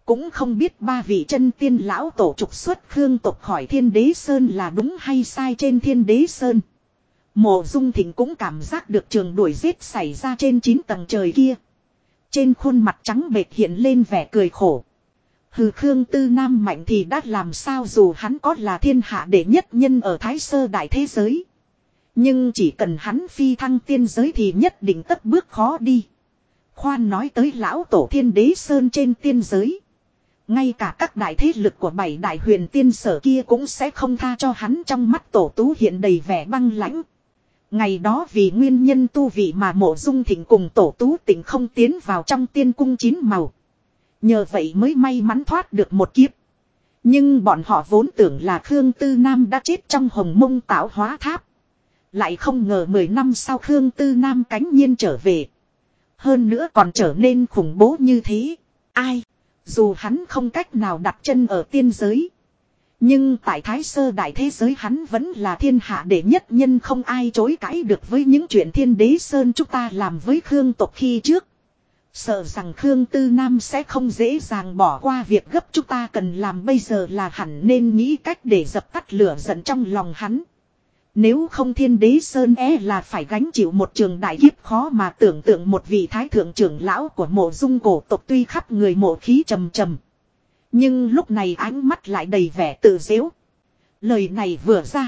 Cũng không biết ba vị chân tiên lão tổ trục xuất Khương tộc khỏi Thiên Đế Sơn là đúng hay sai. Trên Thiên Đế Sơn, Mộ Dung Thịnh cũng cảm giác được trường đuổi giết xảy ra trên 9 tầng trời kia. Trên khuôn mặt trắng bệch hiện lên vẻ cười khổ. Hừ, Khương Tư Nam mạnh thì đã làm sao, dù hắn có là thiên hạ đệ nhất nhân ở Thái Sơ đại thế giới. Nhưng chỉ cần hắn phi thăng tiên giới thì nhất định tất bước khó đi. Khoan nói tới lão tổ Thiên Đế Sơn trên tiên giới. Ngay cả các đại thế lực của 7 đại huyền tiên sở kia cũng sẽ không tha cho hắn. Trong mắt Tổ Tú hiện đầy vẻ băng lãnh. Ngày đó vì nguyên nhân tu vị mà Mộ Dung Thịnh cùng Tổ Tú Tịnh không tiến vào trong tiên cung 9 màu. Nhờ vậy mới may mắn thoát được một kiếp. Nhưng bọn họ vốn tưởng là Khương Tư Nam đã chết trong Hồng Mông Tạo Hóa Tháp. Lại không ngờ 10 năm sau Khương Tư Nam cánh nhiên trở về. Hơn nữa còn trở nên khủng bố như thế. Ai? Dù hắn không cách nào đặt chân ở tiên giới. Nhưng tại Thái Sơ đại thế giới hắn vẫn là thiên hạ đệ nhất nhân, không ai chối cãi được với những chuyện Thiên Đế Sơn chúng ta làm với Khương tộc khi trước. Sợ rằng Khương Tư Nam sẽ không dễ dàng bỏ qua việc gấp chúng ta cần làm bây giờ là hẳn nên nghĩ cách để dập tắt lửa giận trong lòng hắn. Nếu không Thiên Đế Sơn là phải gánh chịu một trường đại kiếp khó mà tưởng tượng. Một vị thái thượng trưởng lão của Mộ Dung cổ tộc tuy khắp người mộ khí trầm trầm. Nhưng lúc này ánh mắt lại đầy vẻ tự giễu. Lời này vừa ra,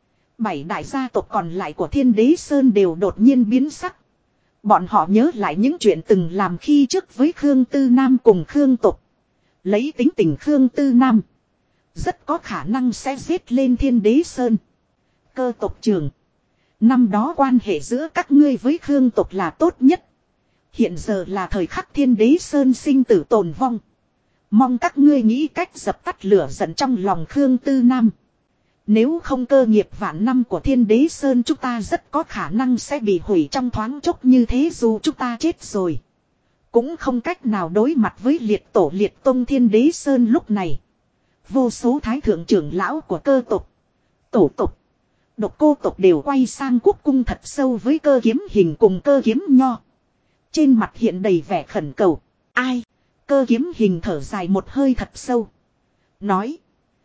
7 đại gia tộc còn lại của Thiên Đế Sơn đều đột nhiên biến sắc. Bọn họ nhớ lại những chuyện từng làm khi trước với Khương Tư Nam cùng Khương tộc. Lấy tính tình Khương Tư Nam, rất có khả năng sẽ giết lên Thiên Đế Sơn. Cơ tộc trưởng, năm đó quan hệ giữa các ngươi với Khương tộc là tốt nhất. Hiện giờ là thời khắc Thiên Đế Sơn sinh tử tồn vong. Mong các ngươi nghĩ cách dập tắt lửa giận trong lòng Khương Tư Nam. Nếu không cơ nghiệp vạn năm của Thiên Đế Sơn chúng ta rất có khả năng sẽ bị hủy trong thoáng chốc như thế. Dù chúng ta chết rồi, cũng không cách nào đối mặt với liệt tổ liệt tông Thiên Đế Sơn lúc này. Vô số thái thượng trưởng lão của cơ tộc, tổ tộc, độc cô tộc đều quay sang quốc cung thật sâu với Cơ Kiếm Hình cùng Cơ Kiếm Nho. Trên mặt hiện đầy vẻ khẩn cầu. Ai? Cơ Kiếm Hình thở dài một hơi thật sâu, nói: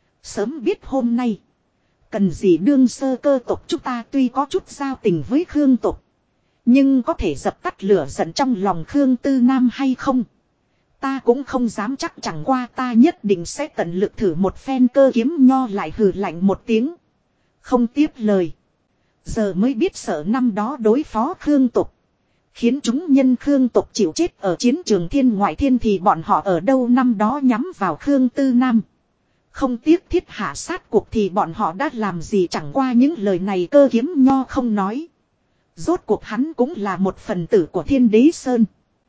sớm biết hôm nay, cần gì đương sơ cơ tộc chúng ta tuy có chút giao tình với Khương tộc, nhưng có thể dập tắt lửa giận trong lòng Khương Tư Nam hay không, ta cũng không dám chắc. Chẳng qua ta nhất định sẽ tận lực thử một phen. Cơ Kiếm Nho lại hừ lạnh một tiếng, không tiếp lời. Giờ mới biết sợ năm đó đối phó Khương tộc, khiến chúng nhân Khương tộc chịu chết ở chiến trường Thiên Ngoại Thiên thì bọn họ ở đâu. Năm đó nhắm vào Khương Tư Nam, không tiếc thiết hạ sát cuộc thì bọn họ đã làm gì. Chẳng qua những lời này Cơ Kiếm Nho không nói. Rốt cuộc hắn cũng là một phần tử của Thiên Đế Sơn.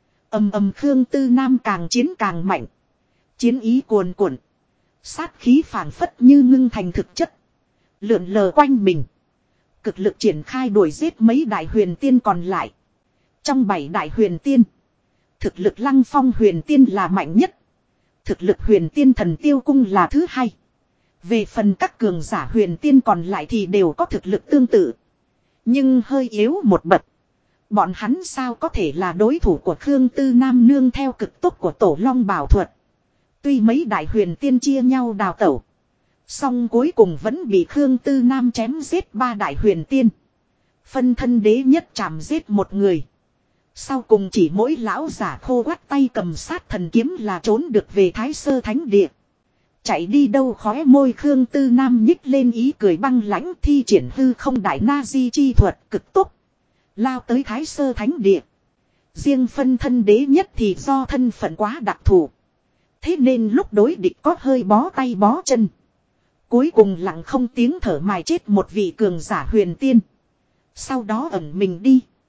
Ầm ầm, Khương Tư Nam càng chiến càng mạnh. Chiến ý cuồn cuộn, sát khí phảng phất như ngưng thành thực chất, lượn lờ quanh mình. Cực lực triển khai đuổi giết mấy đại huyền tiên còn lại. Trong 7 đại huyền tiên, thực lực Lăng Phong huyền tiên là mạnh nhất. Thực lực huyền tiên Thần Tiêu Cung là thứ hai. Về phần các cường giả huyền tiên còn lại thì đều có thực lực tương tự, nhưng hơi yếu một bậc. Bọn hắn sao có thể là đối thủ của Khương Tư Nam nương theo cực tốc của Tổ Long Bảo Thuật. Tuy mấy đại huyền tiên chia nhau đào tẩu, song cuối cùng vẫn bị Khương Tư Nam chém giết 3 đại huyền tiên. Phân thân đế nhất chạm giết một người. Sau cùng chỉ mỗi lão giả khô quắt tay cầm sát thần kiếm là trốn được về Thái Sơ Thánh Địa. Chạy đi đâu? Khóe môi Khương Tư Nam nhích lên ý cười băng lãnh, thi triển hư không đại na di chi thuật cực tốc, lao tới Thái Sơ Thánh Địa. Riêng phân thân đế nhất thì do thân phận quá đặc thù, thế nên lúc đối địch có hơi bó tay bó chân. Cuối cùng lặng không tiếng thở mài chết một vị cường giả huyền tiên. Sau đó ẩn mình đi.